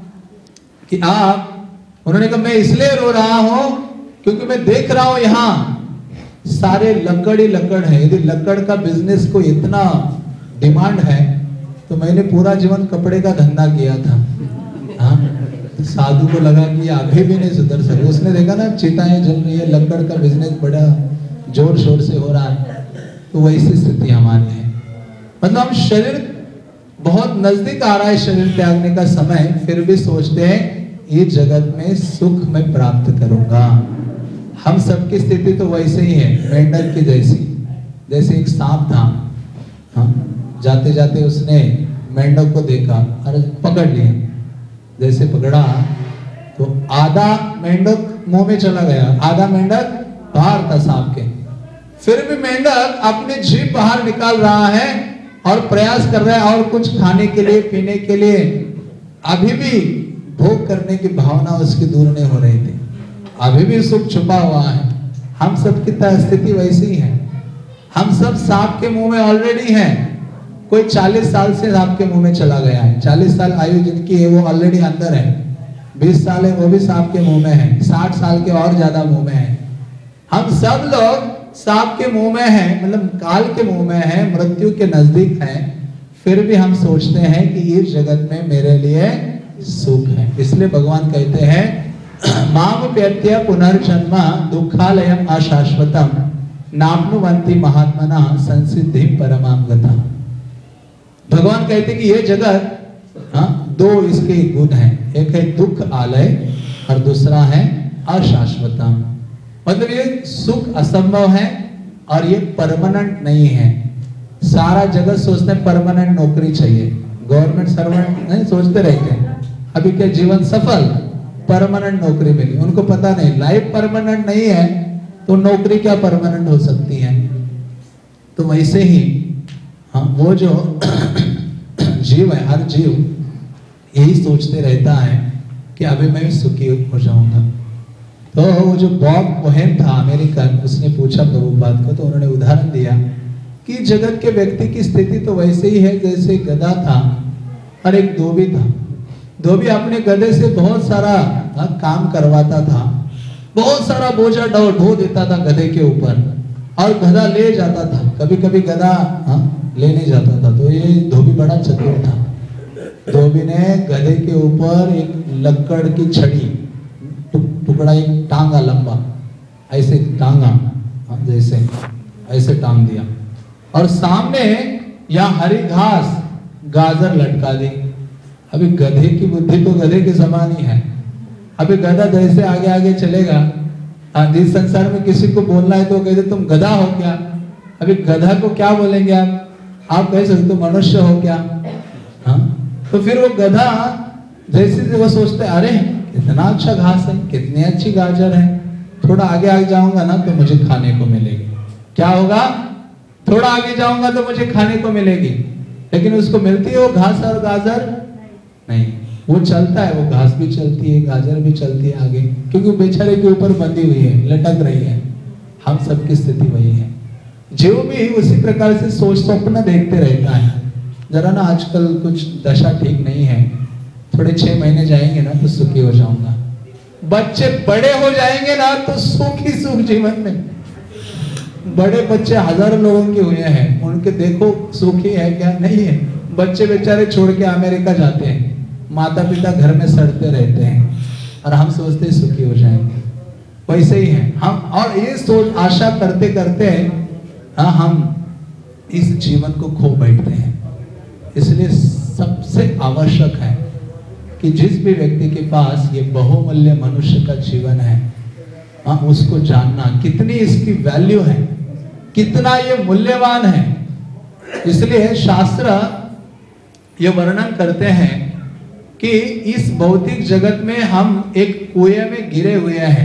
कि आप, उन्होंने कहा मैं इसलिए रो रहा हूँ क्योंकि मैं देख रहा हूँ यहाँ सारे लकड़ ही लकड़ है। यदि लकड़ का बिजनेस को इतना डिमांड है तो मैंने पूरा जीवन कपड़े का धंधा किया था। हाँ, साधु को लगा कि ये आगे भी नहीं सुधर सके। उसने देखा ना चिताएं जल रही है, लकड़ का बिजनेस बड़ा जोर शोर से हो रहा है। तो वैसी स्थिति हमारी है, मतलब हम शरीर बहुत नजदीक आ रहा है, शरीर त्यागने का समय, फिर भी सोचते हैं ये जगत में सुख मैं प्राप्त करूंगा। हम सबकी स्थिति तो वैसे ही है, मेंढक की जैसी। जैसे एक सांप था, हाँ, जाते जाते उसने मेंढक को देखा, अरे पकड़ लिया। जैसे पकड़ा तो आधा मेंढक मुंह में चला गया, आधा मेंढक बाहर था सांप के। फिर भी मेंढक अपनी जीभ बाहर निकाल रहा है और प्रयास कर रहा है और कुछ खाने के लिए, पीने के लिए। अभी भी भोग करने की भावना उसकी दूर नहीं हो रही थी, अभी भी सुख छुपा हुआ है। हम सब की स्थिति वैसी ही है। हम सब सांप के मुंह में ऑलरेडी हैं। कोई चालीस साल से सांप के मुंह में चला गया है, चालीस साल आयु जिनकी है वो ऑलरेडी अंदर है, बीस साल है वो भी सांप के मुंह में है, साठ साल के और ज्यादा मुंह में है। हम सब लोग सांप के मुंह में हैं, मतलब काल के मुंह में हैं, मृत्यु के नजदीक हैं, फिर भी हम सोचते हैं कि इस जगत में मेरे लिए सुख है। इसलिए भगवान कहते हैं माम प्यत्य पुनर्जन्म दुखालयम अशाश्वतम नाप्नुवन्ति महात्मना संसिद्धि परमाम गता। भगवान कहते कि ये जगत, हाँ, दो इसके गुण हैं, एक है दुख आलय और दूसरा है अशाश्वतम। मतलब ये सुख असंभव है और ये परमानेंट नहीं है। सारा जगत सोचते हैं परमानेंट नौकरी चाहिए, गवर्नमेंट सर्वेंट नहीं सोचते रहते हैं अभी क्या जीवन सफल, परमानेंट नौकरी मिली। उनको पता नहीं लाइफ परमानेंट नहीं है तो नौकरी क्या परमानेंट हो सकती है। तो वैसे ही हाँ, वो जो जीव है, हर जीव यही सोचते रहता है कि अभी मैं भी सुखी हो जाऊंगा। तो वो जो बॉब कोहेन था अमेरिकन, उसने पूछा प्रभुपाद को, तो उन्होंने उदाहरण दिया कि जगत के व्यक्ति की स्थिति तो वैसे ही है जैसे गधा था और एक धोबी था। धोबी अपने गधे से बहुत सारा आ, काम करवाता था, बहुत सारा बोझा ढो ढो देता था गधे के ऊपर और गधा ले जाता था। कभी कभी गधा ले नहीं जाता था। तो ये धोबी बड़ा चतुर था। धोबी ने गधे के ऊपर एक लकड़ की छड़ी, टुकड़ा एक टांगा लंबा, ऐसे टांगा, जैसे ऐसे टांग दिया और सामने या हरी घास गाजर लटका दी। अभी गधे की बुद्धि तो गधे के समान ही है। अभी गधा जैसे आगे आगे चलेगा, जिस संसार में किसी को बोलना है तो कहते तुम गधा हो क्या। अभी गधा को क्या बोलेंगे आप आप कह सकते हो मनुष्य हो क्या। हाँ, तो फिर वो गधा जैसे वो सोचते अरे कितना अच्छा घास है, कितनी अच्छी गाजर है, थोड़ा आगे आगे जाऊंगा ना तो मुझे खाने को मिलेगी। क्या होगा, थोड़ा आगे जाऊंगा तो मुझे खाने को मिलेगी। लेकिन उसको मिलती है वो घास और गाजर नहीं। वो चलता है, वो घास भी चलती है, गाजर भी चलती है आगे, क्योंकि बेचारे के ऊपर बंधी हुई है, लटक रही है। हम सबकी स्थिति वही है। जीव भी उसी प्रकार से सोच स्वप्न देखते रहता है। जरा ना आजकल कुछ दशा ठीक नहीं है, थोड़े छह महीने जाएंगे ना तो सुखी हो जाऊंगा। बच्चे बड़े हो जाएंगे ना तो सुख ही सुख जीवन में। बड़े बच्चे हजारों लोगों के हुए हैं, उनके देखो सुखी है क्या, नहीं है। बच्चे बेचारे छोड़ के अमेरिका जाते हैं, माता पिता घर में सड़ते रहते हैं और हम सोचते हैं सुखी हो जाएंगे। वैसे ही है हम, और ये सोच आशा करते करते हाँ हम इस जीवन को खो बैठते हैं। इसलिए सबसे आवश्यक है कि जिस भी व्यक्ति के पास ये बहुमूल्य मनुष्य का जीवन है, हाँ उसको जानना कितनी इसकी वैल्यू है, कितना ये मूल्यवान है। इसलिए शास्त्र ये वर्णन करते हैं कि इस भौतिक जगत में हम एक कुएं में गिरे हुए हैं।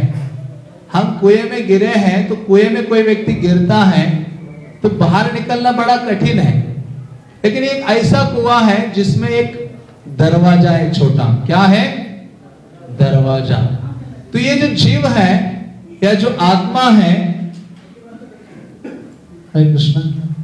हम कुएं में गिरे हैं तो कुएं में कोई व्यक्ति गिरता है तो बाहर निकलना बड़ा कठिन है। लेकिन एक ऐसा कुआं है जिसमें एक दरवाजा है छोटा। क्या है, दरवाजा। तो ये जो जीव है या जो आत्मा है, हरे कृष्ण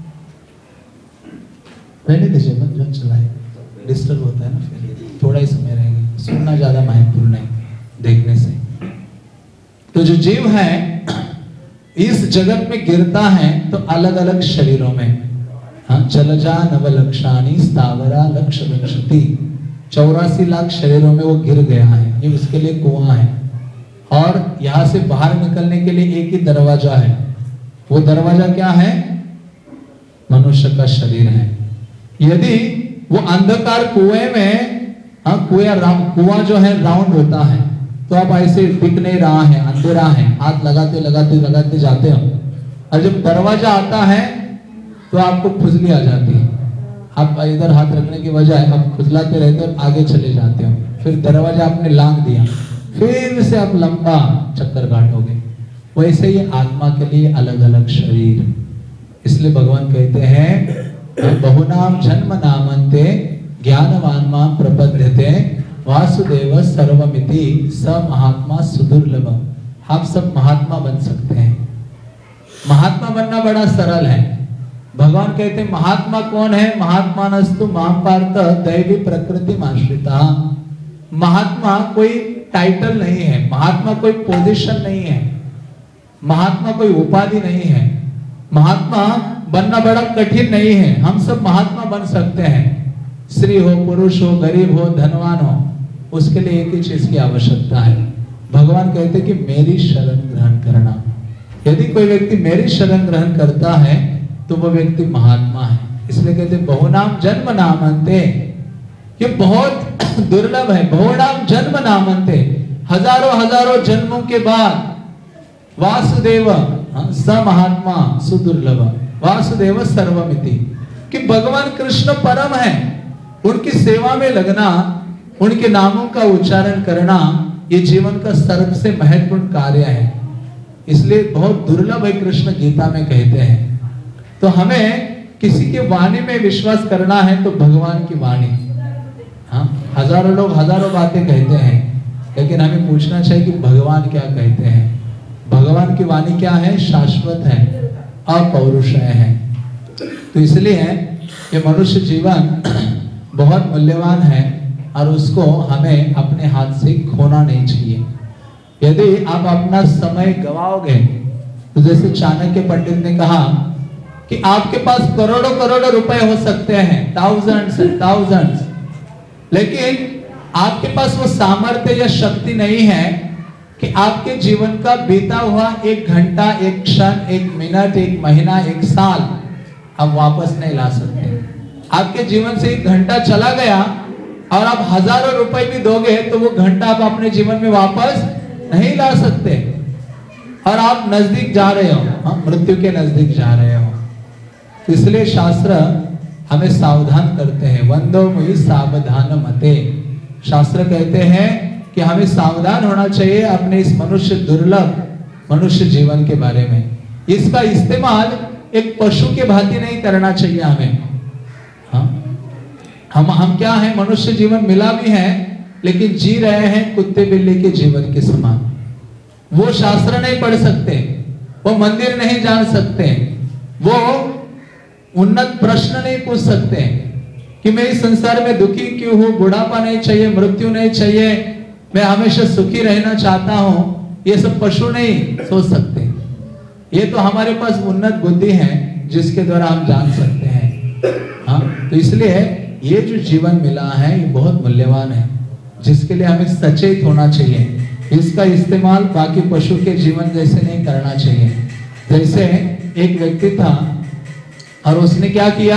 रहने दीजिए, मत जो चलाए, डिस्टर्ब होता है ना, फिर थोड़ा ही समय रहेगा, सुनना ज्यादा महत्वपूर्ण है देखने से। तो जो जीव है इस जगत में गिरता है तो अलग अलग शरीरों में, हाँ, जलजा नवलक्षाणी स्थावरा लक्ष लक्षति, चौरासी लाख शरीरों में वो गिर गया है। ये उसके लिए कुआं है और यहां से बाहर निकलने के लिए एक ही दरवाजा है। वो दरवाजा क्या है, मनुष्य का शरीर है। यदि वो अंधकार कुएं में, हाँ कुआं कुआं जो है राउंड होता है तो आप ऐसे दिख नहीं रहा है, अंधेरा है, हाथ लगाते लगाते लगाते जाते हो, और जब दरवाजा आता है तो आपको खुजली आ जाती है। आप इधर हाथ रखने की बजाय आप खुजलाते रहते हो, आगे चले जाते हो। फिर दरवाजा आपने लांग दिया, फिर से आप लंबा चक्कर काटोगे। वैसे ही आत्मा के लिए अलग अलग शरीर। इसलिए भगवान कहते हैं बहुनाम जन्म नामन्ते ज्ञानवान मां प्रपद्यते वासुदेव सर्वमिति स महात्मा सुदुर्लभम। आप सब महात्मा बन सकते हैं। महात्मा बनना बड़ा सरल है। भगवान कहते हैं महात्मा कौन है, महात्मानस्तु मां पार्थ दैवी प्रकृति आश्रिता। महात्मा कोई टाइटल नहीं है, महात्मा कोई पोजीशन नहीं है, महात्मा कोई उपाधि नहीं है। महात्मा बनना बड़ा कठिन नहीं है, हम सब महात्मा बन सकते हैं। स्त्री हो, पुरुष हो, गरीब हो, धनवान हो, उसके लिए एक ही चीज की आवश्यकता है। भगवान कहते हैं कि मेरी शरण ग्रहण करना। यदि कोई व्यक्ति मेरी शरण ग्रहण करता है तो वह व्यक्ति महात्मा है। इसलिए कहते बहुनाम जन्म नामन्ते, ये बहुत दुर्लभ है। बहुनाम जन्म नामन्ते, हजारों हजारों जन्मों के बाद वासुदेव स महात्मा सुदुर्लभ, वासुदेव सर्वमिति, कि भगवान कृष्ण परम है, उनकी सेवा में लगना, उनके नामों का उच्चारण करना, ये जीवन का सबसे महत्वपूर्ण कार्य है। इसलिए बहुत दुर्लभ है, कृष्ण गीता में कहते हैं। तो हमें किसी के वाणी में विश्वास करना है तो भगवान की वाणी। हाँ, हजारों लोग हजारों बातें कहते हैं, लेकिन हमें पूछना चाहिए कि भगवान क्या कहते हैं। भगवान की वाणी क्या है? शाश्वत है, अपौरुषेय है। तो इसलिए ये मनुष्य जीवन बहुत मूल्यवान है और उसको हमें अपने हाथ से खोना नहीं चाहिए। यदि आप अपना समय गवाओगे तो जैसे चाणक्य पंडित ने कहा कि आपके पास करोड़ों करोड़ों रुपए हो सकते हैं, थाउजेंड्स एंड थाउजेंड्स, लेकिन आपके पास वो सामर्थ्य या शक्ति नहीं है कि आपके जीवन का बीता हुआ एक घंटा, एक क्षण, एक मिनट, एक महीना, एक साल आप वापस नहीं ला सकते। आपके जीवन से एक घंटा चला गया और आप हजारों रुपए भी दोगे तो वो घंटा आप अपने जीवन में वापस नहीं ला सकते, और आप नजदीक जा रहे हो, हाँ, मृत्यु के नजदीक जा रहे हो। तो इसलिए शास्त्र हमें सावधान करते हैं। वंदो मुहि सावधान मते, शास्त्र कहते हैं कि हमें सावधान होना चाहिए अपने इस मनुष्य दुर्लभ मनुष्य जीवन के बारे में। इसका इस्तेमाल एक पशु के भांति नहीं करना चाहिए हमें। हाँ? हम हम क्या है, मनुष्य जीवन मिला भी है लेकिन जी रहे हैं कुत्ते बिल्ली के जीवन के समान। वो शास्त्र नहीं पढ़ सकते, वो मंदिर नहीं जान सकते, वो उन्नत प्रश्न नहीं पूछ सकते कि मैं इस संसार में दुखी क्यों हूं, बुढ़ापा नहीं चाहिए, मृत्यु नहीं चाहिए, मैं हमेशा सुखी रहना चाहता हूं। ये सब पशु नहीं सोच सकते। ये तो हमारे पास उन्नत बुद्धि है जिसके द्वारा हम जान सकते हैं। हाँ, तो इसलिए ये जो जीवन मिला है ये बहुत मूल्यवान है, जिसके लिए हमें सचेत होना चाहिए। इसका इस्तेमाल बाकी पशु के जीवन जैसे नहीं करना चाहिए। जैसे एक व्यक्ति था और उसने क्या किया,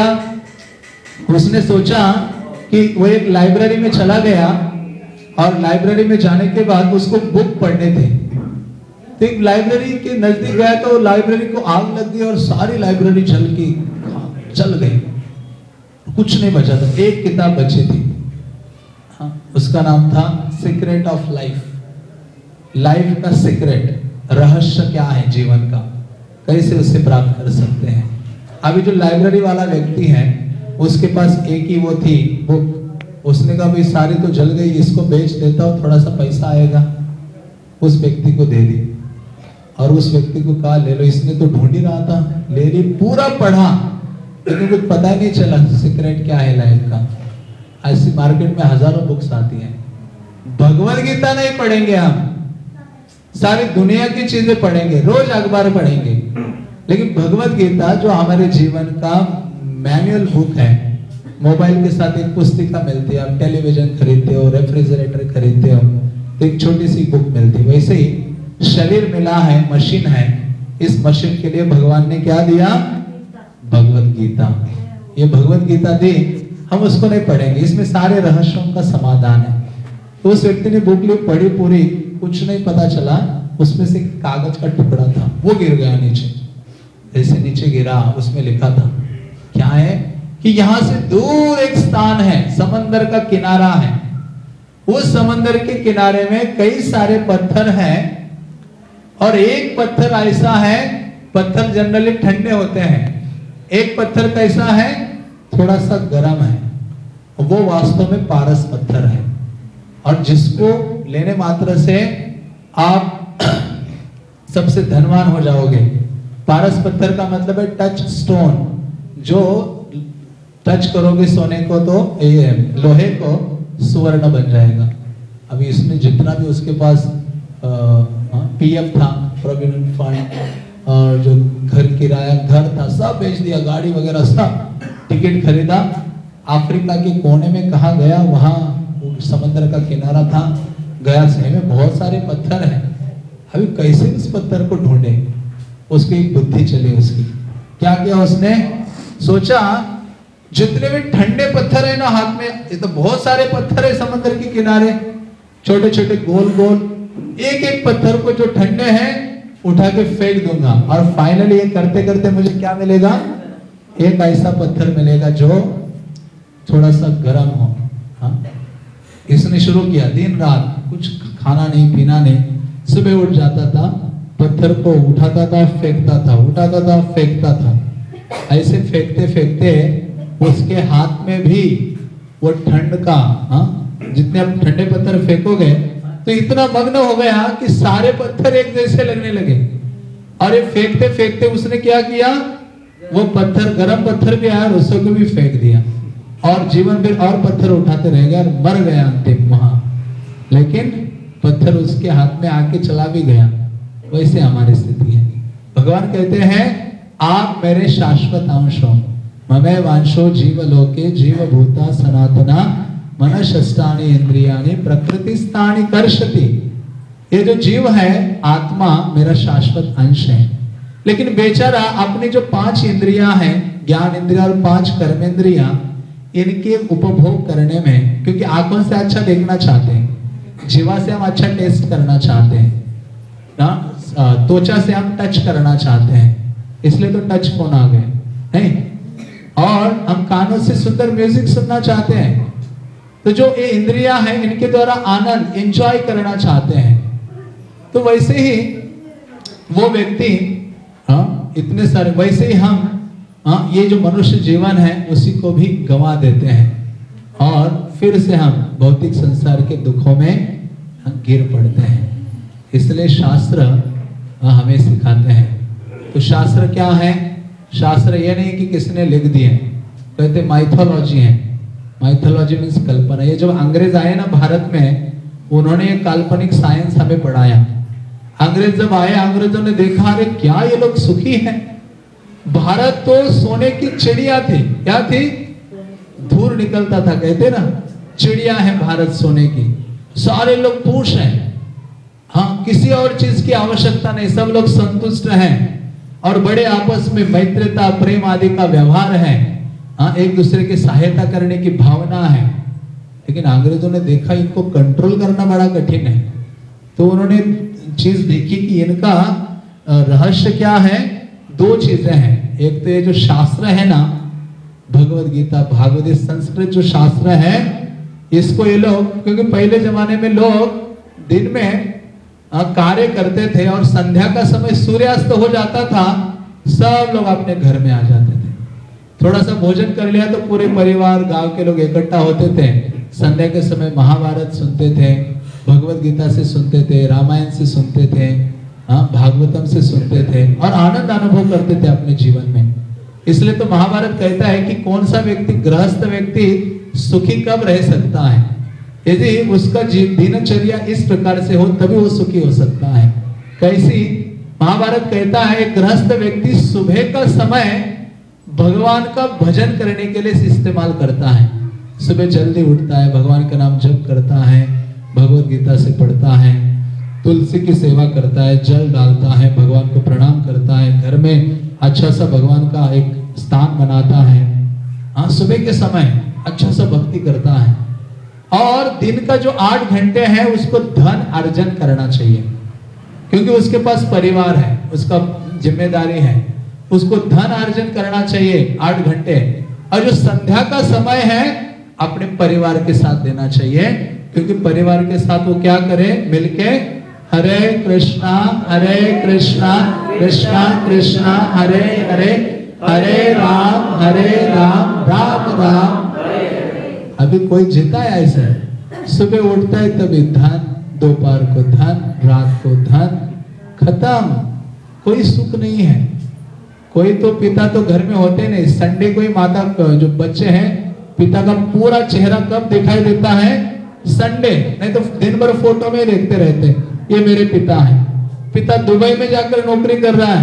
उसने सोचा कि वो एक लाइब्रेरी में चला गया और लाइब्रेरी में जाने के बाद उसको बुक पढ़ने थे। तो एक लाइब्रेरी के नजदीक गया तो लाइब्रेरी को आग लग गई और सारी लाइब्रेरी जल की जल गई, कुछ नहीं बचा था, एक किताब बची थी। हाँ, उसका नाम था सीक्रेट ऑफ लाइफ। लाइफ का सीक्रेट, रहस्य क्या है जीवन का, कैसे उसे प्राप्त कर सकते हैं। अभी जो लाइब्रेरी वाला व्यक्ति है उसके पास एक ही वो थी बुक। उसने कहा भाई सारी तो जल गई, इसको बेच देता हूँ, थोड़ा सा पैसा आएगा। उस व्यक्ति को दे दी और उस व्यक्ति को कहा ले लो। इसने तो ढूंढ ही रहा था, ले ली, पूरा पढ़ा, लेकिन कुछ पता ही नहीं चला सीक्रेट क्या है लाइफ का। ऐसी मार्केट में हजारों बुक्स आती हैं। भगवत गीता नहीं पढ़ेंगे हम, सारी दुनिया की चीजें पढ़ेंगे, रोज अखबार पढ़ेंगे, लेकिन भगवत गीता जो हमारे जीवन का मैनुअल बुक है, मोबाइल के साथ एक पुस्तिका मिलती है, आप टेलीविजन खरीदते हो, रेफ्रिजरेटर खरीदते हो तो एक छोटी सी बुक मिलती है। वैसे ही शरीर मिला है, मशीन है, इस मशीन के लिए भगवान ने क्या दिया, भगवत गीता। ये भगवत गीता दी, हम उसको नहीं पढ़ेंगे, इसमें सारे रहस्यों का समाधान है। तो उस व्यक्ति ने बुक ली, पढ़ी पूरी, कुछ नहीं पता चला, उसमें से कागज का टुकड़ा था, वो गिर गया नीचे। जैसे नीचे गिरा उसमें लिखा था क्या है कि यहां से दूर एक स्थान है, समंदर का किनारा है, उस समंदर के किनारे में कई सारे पत्थर हैं और एक पत्थर ऐसा है, पत्थर जनरली ठंडे होते हैं, एक पत्थर कैसा है, थोड़ा सा गर्म है, वो वास्तव में पारस पत्थर है और जिसको लेने मात्र से आप सबसे धनवान हो जाओगे। पारस पत्थर का मतलब है टच स्टोन, जो टच करोगे सोने को तो ये लोहे को सुवर्ण बन जाएगा। अभी इसमें जितना भी उसके पास पीएफ था, प्रोविडेंट फंड, और जो घर किराया घर था सब बेच दिया, गाड़ी वगैरह सब, टिकट खरीदा, अफ्रीका के कोने में कहा गया, वहाँ समंदर का किनारा था, गया, सही में बहुत सारे पत्थर हैं, अभी कैसे इस पत्थर को ढूंढे। उसकी एक बुद्धि चली, उसकी क्या किया, उसने सोचा जितने भी ठंडे पत्थर है ना हाथ में, ये तो बहुत सारे पत्थर है समंदर के किनारे, छोटे छोटे गोल गोल, एक एक पत्थर को जो ठंडे हैं उठा के फेंक दूंगा, और फाइनली ये करते करते मुझे क्या मिलेगा, एक ऐसा पत्थर मिलेगा जो थोड़ा सा गर्म हो। हाँ, इसने शुरू किया, दिन रात कुछ खाना नहीं पीना नहीं, सुबह उठ जाता था, पत्थर को उठाता था, फेंकता था, उठाता था, फेंकता था, ऐसे फेंकते फेंकते उसके हाथ में भी वो ठंड का, हाँ, जितने आप ठंडे पत्थर फेंकोगे तो इतना मग्न हो गया कि सारे पत्थर एक जैसे लगने लगे। और ये फेंकते फेंकते उसने क्या किया, वो पत्थर, गरम पत्थर भी आया, उसको भी फेंक दिया, और जीवन भर और पत्थर उठाते रह गया और मर गया अंतिम वहां। लेकिन पत्थर उसके हाथ में आके चला भी गया। वैसे हमारी स्थिति है। भगवान कहते हैं आप मेरे शाश्वत अंश हो, ममे वांशो जीव लोके जीव भूता सनातना मनशस्तानि इंद्रियाणि प्रकृतिस्थानि कर्षति। ये जो जीव है आत्मा मेरा शाश्वत अंश है, लेकिन बेचारा अपनी जो पांच इंद्रियां हैं, ज्ञान इंद्रिया और पांच कर्मेंद्रियां, इनके उपभोग करने में, क्योंकि आंखों से अच्छा देखना चाहते हैं, जीवा से हम अच्छा टेस्ट करना चाहते हैं ना, त्वचा से हम टच करना चाहते हैं, इसलिए तो टच फोन आ गए नहीं, और हम कानों से सुंदर म्यूजिक सुनना चाहते हैं, तो जो ये इंद्रियां हैं इनके द्वारा आनंद एंजॉय करना चाहते हैं। तो वैसे ही वो व्यक्ति, हाँ, इतने सारे, वैसे ही हम, हाँ, ये जो मनुष्य जीवन है उसी को भी गंवा देते हैं, और फिर से हम भौतिक संसार के दुखों में गिर पड़ते हैं। इसलिए शास्त्र हमें सिखाते हैं। तो शास्त्र क्या है, शास्त्र ये नहीं कि किसने लिख दिए, कहते माइथोलॉजी है। माइथोलॉजी मीन्स कल्पना। ये जब अंग्रेज आए ना भारत में, उन्होंने काल्पनिक साइंस हमें पढ़ाया। अंग्रेज जब आए, अंग्रेजों ने देखा अरे क्या ये लोग सुखी हैं, भारत तो सोने की चिड़िया थी, क्या थी, धूल निकलता था, कहते ना चिड़िया है भारत सोने की, सारे लोग खुश हैं, हाँ, किसी और चीज की आवश्यकता नहीं, सब लोग संतुष्ट हैं, और बड़े आपस में मैत्रीता प्रेम आदि का व्यवहार है, हाँ, एक दूसरे की सहायता करने की भावना है। लेकिन अंग्रेजों ने देखा इनको कंट्रोल करना बड़ा कठिन है, तो उन्होंने चीज देखी कि इनका रहस्य क्या है, दो चीजें हैं। एक तो ये जो शास्त्र है ना, भगवत गीता, भागवत, संस्कृत जो शास्त्र है, इसको ये लोग, क्योंकि पहले जमाने में लोग दिन में कार्य करते थे और संध्या का समय सूर्यास्त हो जाता था, सब लोग अपने घर में आ जाते थे, थोड़ा सा भोजन कर लिया तो पूरे परिवार गांव के लोग इकट्ठा होते थे, संध्या के समय महाभारत सुनते थे, भगवत गीता से सुनते थे, रामायण से सुनते थे, हाँ, भागवतम से सुनते थे, और आनंद अनुभव करते थे अपने जीवन में। इसलिए तो महाभारत कहता है कि कौन सा व्यक्ति, गृहस्थ व्यक्ति सुखी कब रह सकता है, यदि उसका दिनचर्या इस प्रकार से हो तभी वो सुखी हो सकता है। कैसी, महाभारत कहता है गृहस्थ व्यक्ति सुबह का समय भगवान का भजन करने के लिए इस्तेमाल करता है। सुबह जल्दी उठता है, भगवान का नाम जप करता है, भगवत गीता से पढ़ता है, तुलसी की सेवा करता है, जल डालता है, भगवान को प्रणाम करता है, घर में अच्छा सा भगवान का एक स्थान बनाता है, हाँ, सुबह के समय अच्छा सा भक्ति करता है। और दिन का जो आठ घंटे है उसको धन अर्जन करना चाहिए, क्योंकि उसके पास परिवार है, उसका जिम्मेदारी है, उसको धन अर्जन करना चाहिए आठ घंटे। और जो संध्या का समय है अपने परिवार के साथ देना चाहिए, क्योंकि परिवार के साथ वो क्या करे, मिलके हरे कृष्णा हरे कृष्णा कृष्णा कृष्णा हरे हरे, हरे राम हरे राम राम राम। अभी कोई जीता है ऐसा, सुबह उठता है तभी धन, दोपहर को धन, रात को धन, खत्म, कोई सुख नहीं है। कोई तो पिता तो घर में होते नहीं, संडे को ही माता जो बच्चे हैं, पिता का पूरा चेहरा कब दिखाई देता है, संडे, नहीं तो दिन भर फोटो में देखते रहते ये मेरे पिता है। पिता दुबई में जाकर नौकरी कर रहा है,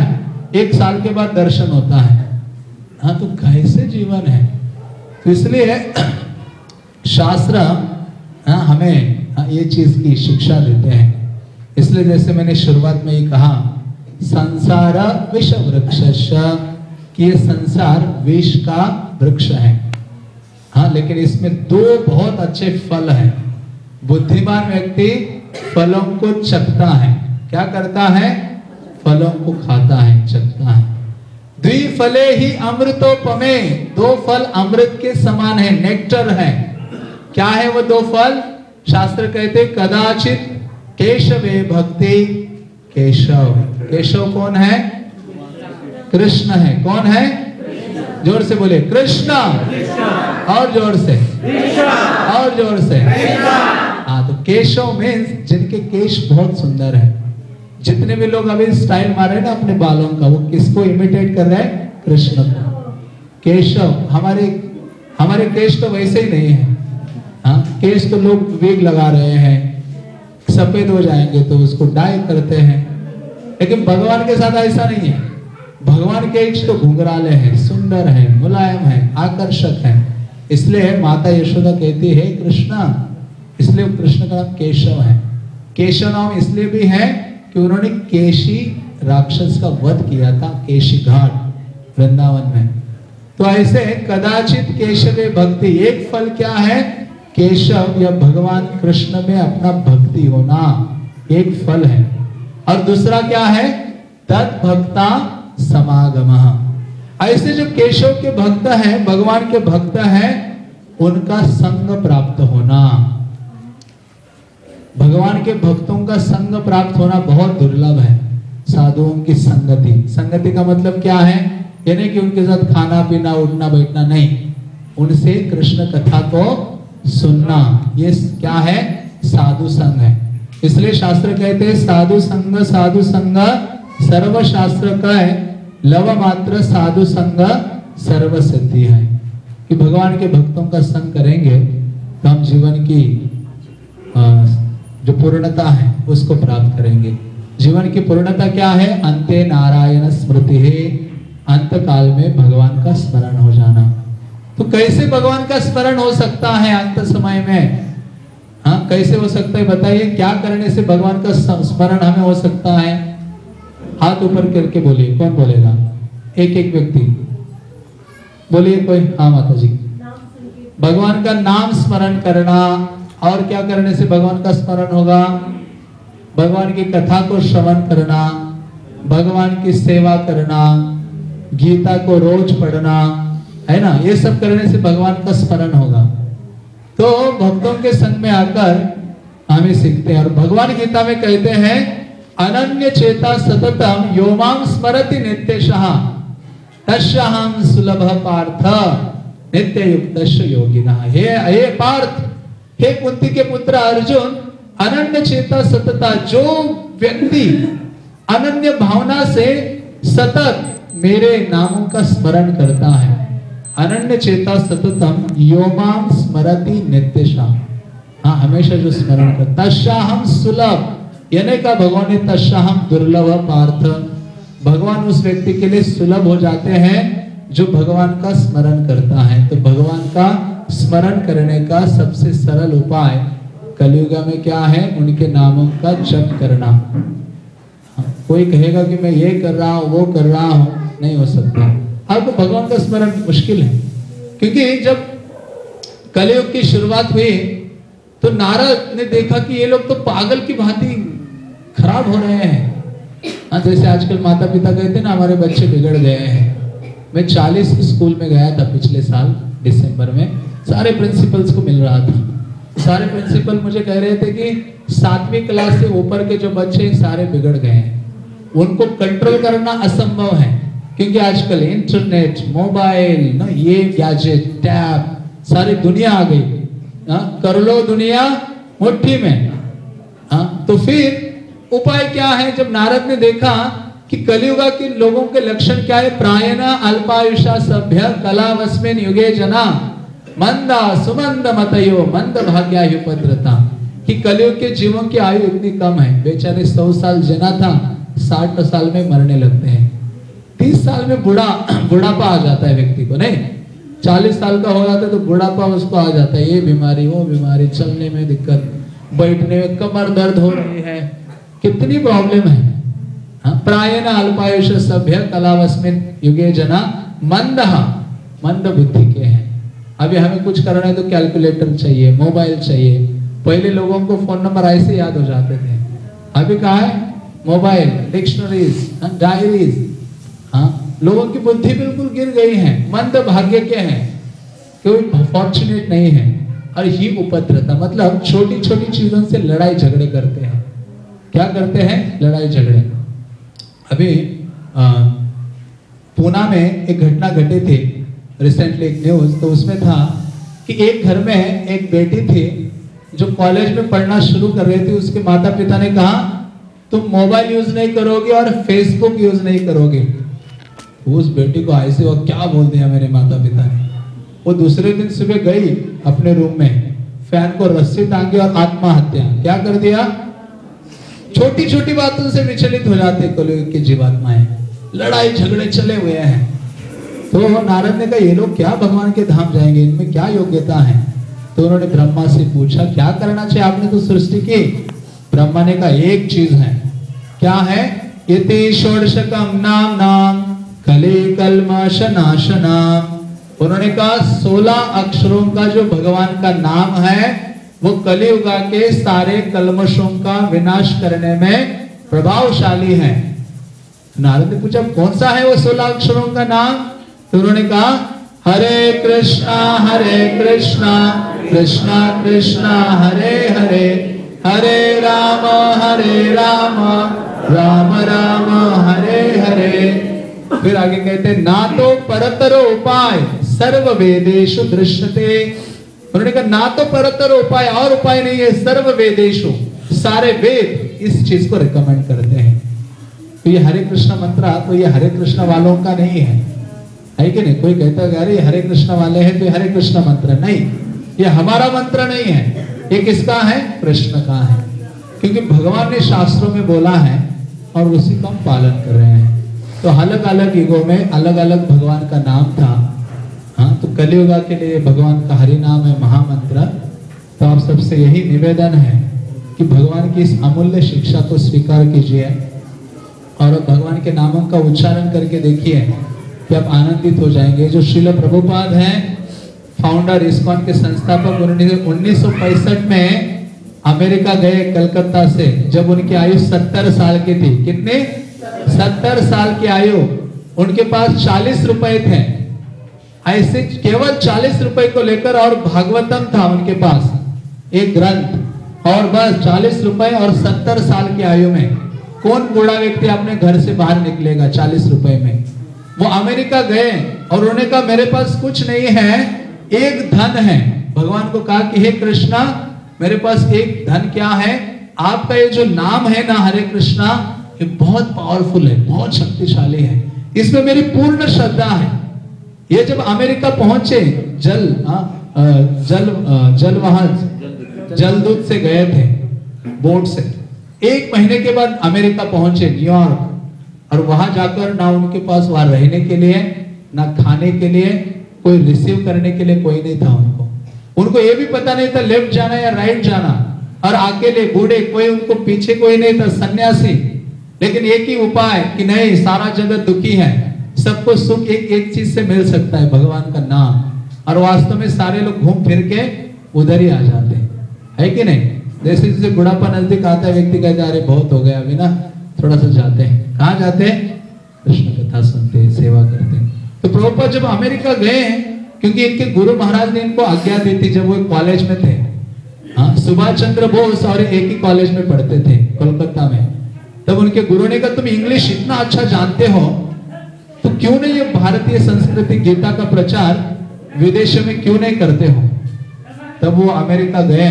एक साल के बाद दर्शन होता है। हाँ, तो कैसे जीवन है? तो इसलिए शास्त्र हाँ, हमें हाँ, ये चीज की शिक्षा देते हैं। इसलिए जैसे मैंने शुरुआत में ही कहा, संसार विष वृक्ष, कि ये संसार विष का वृक्ष है। हाँ, लेकिन इसमें दो बहुत अच्छे फल हैं। बुद्धिमान व्यक्ति फलों को चखता है। क्या करता है? फलों को खाता है, चखता है। द्विफले ही अमृतोपमे, दो फल अमृत के समान है, नेक्टर है। क्या है वो दो फल? शास्त्र कहते कदाचित केशवे भक्ति, केशव, केशव कौन है? कृष्ण है। कौन है? जोर से बोले, कृष्ण। और जोर से, और जोर से। हाँ, तो केशव मीन्स जिनके केश बहुत सुंदर है। जितने भी लोग अभी स्टाइल मार रहे हैं ना अपने बालों का, वो किसको इमिटेट कर रहे हैं? कृष्ण को। केशव, हमारे हमारे केश तो वैसे ही नहीं है। हाँ, केश तो लोग वीग लगा रहे हैं, सफेद हो जाएंगे तो उसको डाई करते हैं, लेकिन भगवान के साथ ऐसा नहीं है। भगवान के केश तो घुंघराले हैं, सुंदर है, मुलायम है, आकर्षक है। इसलिए माता यशोदा कहती है कृष्णा, इसलिए कृष्ण का नाम केशव है। केशव नाम इसलिए भी है कि उन्होंने केशी राक्षस का वध किया था, केशी घाट वृंदावन में। तो ऐसे कदाचित केशवे भक्ति, एक फल क्या है? केशव या भगवान कृष्ण में अपना भक्ति होना, एक फल है। और दूसरा क्या है? तत् भक्ता समागमः, ऐसे जो केशव के भक्त हैं, भगवान के भक्त हैं, उनका संग प्राप्त होना। भगवान के भक्तों का संग प्राप्त होना बहुत दुर्लभ है। साधुओं की संगति, संगति का मतलब क्या है? यानी कि उनके साथ खाना पीना, उठना बैठना नहीं, उनसे कृष्ण कथा को सुनना, ये क्या है? साधु संग है। इसलिए शास्त्र कहते हैं साधु संग, साधु संग सर्व शास्त्र का है, लव मात्र साधु संग सर्व सिद्धि है। कि भगवान के भक्तों का संग करेंगे तो हम जीवन की आ, जो पूर्णता है उसको प्राप्त करेंगे। जीवन की पूर्णता क्या है? अंते नारायण स्मृति है, अंत काल में भगवान का स्मरण हो जाना। तो कैसे भगवान का स्मरण हो सकता है अंत समय में? हाँ, कैसे हो सकता है बताइए? क्या करने से भगवान का स्मरण हमें हो सकता है? हाथ ऊपर करके बोलिए, कौन बोलेगा? एक एक व्यक्ति बोलिए कोई। हाँ माता जी। भगवान का नाम स्मरण करना। और क्या करने से भगवान का स्मरण होगा? भगवान की कथा को श्रवण करना, भगवान की सेवा करना, गीता को रोज पढ़ना, है ना? ये सब करने से भगवान का स्मरण होगा। तो भक्तों के संग में आकर हमें सीखते हैं। और भगवान गीता में कहते हैं अनन्य चेता सततम यो मां स्मरति नित्यशः तस्याहं सुलभ पार्थ नित्य युक्तस्य योगिनः। हे हे पार्थ, हे कुंती के पुत्र अर्जुन, अनन्य चेता सतता, जो व्यक्ति अनन्य भावना से सतत मेरे नामों का स्मरण करता है, अनन्य चेता सततम यो मां स्मरति नित्यशः, हाँ हमेशा जो स्मरण करता, तस्याहं सुलभ, यानी का भगवान ने तस्याहं दुर्लभ पार्थ, भगवान उस व्यक्ति के लिए सुलभ हो जाते हैं जो भगवान का स्मरण करता है। तो भगवान का स्मरण करने का सबसे सरल उपाय कलियुग में क्या है? उनके नामों का जप करना। कोई कहेगा कि मैं ये कर रहा हूँ, वो कर रहा हूँ, नहीं हो सकता। आपको भगवान का स्मरण मुश्किल है, क्योंकि जब कलियुग की शुरुआत हुई तो नारद ने देखा कि ये लोग तो पागल की भांति खराब हो रहे हैं। हाँ, जैसे आजकल माता पिता कहते हैं ना हमारे बच्चे बिगड़ गए हैं। मैं चालीस स्कूल में गया था पिछले साल दिसंबर में, सारे प्रिंसिपल्स को मिल रहा था। सारे प्रिंसिपल मुझे कह रहे थे कि सातवीं क्लास से ऊपर के जो बच्चे सारे बिगड़ गए हैं, उनको कंट्रोल करना असंभव है, क्योंकि आजकल इंटरनेट, मोबाइल, ना ये गैजेट, टैब, सारी दुनिया आ गई। हाँ, कर लो दुनिया मुट्ठी में। हाँ, तो फिर उपाय क्या है? जब नारद ने देखा कि कलियुगा के लोगों के लक्षण क्या है, प्रायण अल्पायुषा सभ्य कला वस्मिन युगे जना मंदा सुमंद मतयो मंद भाग्यायुपद्रता, कि कलियुग के जीवों की आयु इतनी कम है, बेचारे सौ साल जना था, साठ साल में मरने लगते हैं। तीस साल में बुढ़ा बुढ़ापा आ जाता है व्यक्ति को, नहीं चालीस साल का हो जाता है तो बुढ़ापा उसको आ जाता है, ये बीमारी वो बीमारी, चलने में दिक्कत, बैठने में कमर दर्द हो रही है, कितनी प्रॉब्लम है। हाँ, प्रायेण अल्पायुष सभ्य कलावस्मिन युगे जना मंदः, मंद बुद्धि के हैं। अभी हमें कुछ करना है तो कैलकुलेटर चाहिए, मोबाइल चाहिए। पहले लोगों को फोन नंबर ऐसे याद हो जाते थे, अभी कहा है मोबाइल, डिक्शनरीज, डायरीज। हाँ, लोगों की बुद्धि बिल्कुल गिर गई है, मंद भाग्य के हैं, कोई फॉर्चुनेट नहीं है। और ही उपद्रता मतलब छोटी छोटी चीजों से लड़ाई झगड़े करते हैं। क्या करते हैं? लड़ाई झगड़े। अभी पूना में एक घटना घटी थी रिसेंटली, एक न्यूज, तो उसमें था कि एक घर में एक बेटी थी जो कॉलेज में पढ़ना शुरू कर रही थी। उसके माता पिता ने कहा तुम मोबाइल यूज नहीं करोगे और फेसबुक यूज नहीं करोगे। उस बेटी को ऐसे वो क्या बोल दिया मेरे माता पिता ने। वो दूसरे दिन सुबह गई अपने रूम में, फैन को रस्सी टांगी और आत्महत्या। क्या कर दिया? छोटी छोटी बातों से विचलित हो जाते कलयुग की जीवात्माएं, लड़ाई झगड़े चले हुए हैं। तो नारद ने कहा ये लोग क्या भगवान के धाम जाएंगे, इनमें क्या योग्यता है? तो उन्होंने ब्रह्मा से पूछा क्या करना चाहिए, आपने तो सृष्टि की। ब्रह्मा ने कहा एक चीज है। क्या है? इति षोडशकम नाम नाम कली कल्मष नाशनाम। उन्होंने कहा सोलह अक्षरों का जो भगवान का नाम है वो कलियुग के सारे कल्मषों का विनाश करने में प्रभावशाली है। नारद ने पूछा कौन सा है वो सोलह अक्षरों का नाम? तो उन्होंने कहा हरे कृष्णा हरे कृष्णा कृष्णा कृष्णा हरे हरे, हरे राम हरे राम राम राम हरे हरे। फिर आगे कहते ना तो परतर उपाय सर्व वेदेषु दृश्यते। उन्होंने कहा ना तो परतर उपाय, और उपाय नहीं है, सर्व वेदेषु, सारे वेद इस चीज को रिकमेंड करते हैं। तो ये हरे कृष्ण मंत्र तो ये हरे कृष्ण वालों का नहीं है, है कि नहीं? कोई कहता है अरे हरे कृष्ण वाले हैं तो हरे कृष्ण मंत्र नहीं, ये हमारा मंत्र नहीं है, ये किसका है? कृष्ण का है। क्योंकि भगवान ने शास्त्रों में बोला है और उसी का हम पालन कर रहे हैं। तो अलग अलग युगों में अलग अलग भगवान का नाम था। हाँ, तो कलियुग के लिए भगवान का हरि नाम है महामंत्र। तो आप सबसे यही निवेदन है कि भगवान की इस अमूल्य शिक्षा को स्वीकार कीजिए और भगवान के नामों का उच्चारण करके देखिए कि आप आनंदित हो जाएंगे। जो श्रील प्रभुपाद हैं, फाउंडर, इस्कॉन के संस्थापक, उन्होंने उन्नीस सौ पैंसठ में अमेरिका गए कलकत्ता से, जब उनकी आयु सत्तर साल की थी। कितने? सत्तर साल की आयु। उनके पास चालीस रुपए थे, ऐसे केवल चालीस रुपए को लेकर, और भागवतम था उनके पास एक ग्रंथ, और बस चालीस रुपए और सत्तर साल की आयु में कौन बूढ़ा व्यक्ति अपने घर से बाहर निकलेगा चालीस रुपए में? वो अमेरिका गए और उन्होंने कहा मेरे पास कुछ नहीं है, एक धन है। भगवान को कहा कि हे कृष्णा मेरे पास एक धन क्या है? आपका ये जो नाम है ना हरे कृष्णा, ये बहुत पावरफुल है, बहुत शक्तिशाली है, इसमें मेरी पूर्ण श्रद्धा है। ये जब अमेरिका पहुंचे, जल आ, आ, जल आ, जल वहां जलदूत से गए थे, बोट से। एक महीने के बाद अमेरिका पहुंचे, न्यूयॉर्क, और वहां जाकर ना उनके पास वहां रहने के लिए, ना खाने के लिए, कोई रिसीव करने के लिए कोई नहीं था उनको। उनको ये भी पता नहीं था लेफ्ट जाना या राइट जाना, और अकेले बूढ़े, कोई उनको पीछे कोई नहीं था, सन्यासी। लेकिन एक ही उपाय कि नहीं, सारा जगत दुखी है, सबको सुख एक एक चीज से मिल सकता है, भगवान का नाम। और वास्तव में सारे लोग घूम फिर के उधर ही आ जाते हैं, है कि नहीं? जैसे जैसे बुढ़ापा नजदीक आता है, व्यक्ति कहता है अरे बहुत हो गया, अभी ना थोड़ा सा जाते हैं। कहाँ जाते हैं? कृष्ण कथा सुनते हैं, सेवा करते हैं। तो प्रभुपाद जब अमेरिका गए, क्योंकि इनके गुरु महाराज ने इनको आज्ञा दी थी जब वो कॉलेज में थे। हाँ, सुभाष चंद्र बोस और एक ही कॉलेज में पढ़ते थे कोलकाता में। तब उनके गुरु ने कहा तुम इंग्लिश इतना अच्छा जानते हो तो क्यों नहीं ये भारतीय संस्कृति गीता का प्रचार विदेशों में क्यों नहीं करते हो? तब वो अमेरिका गए,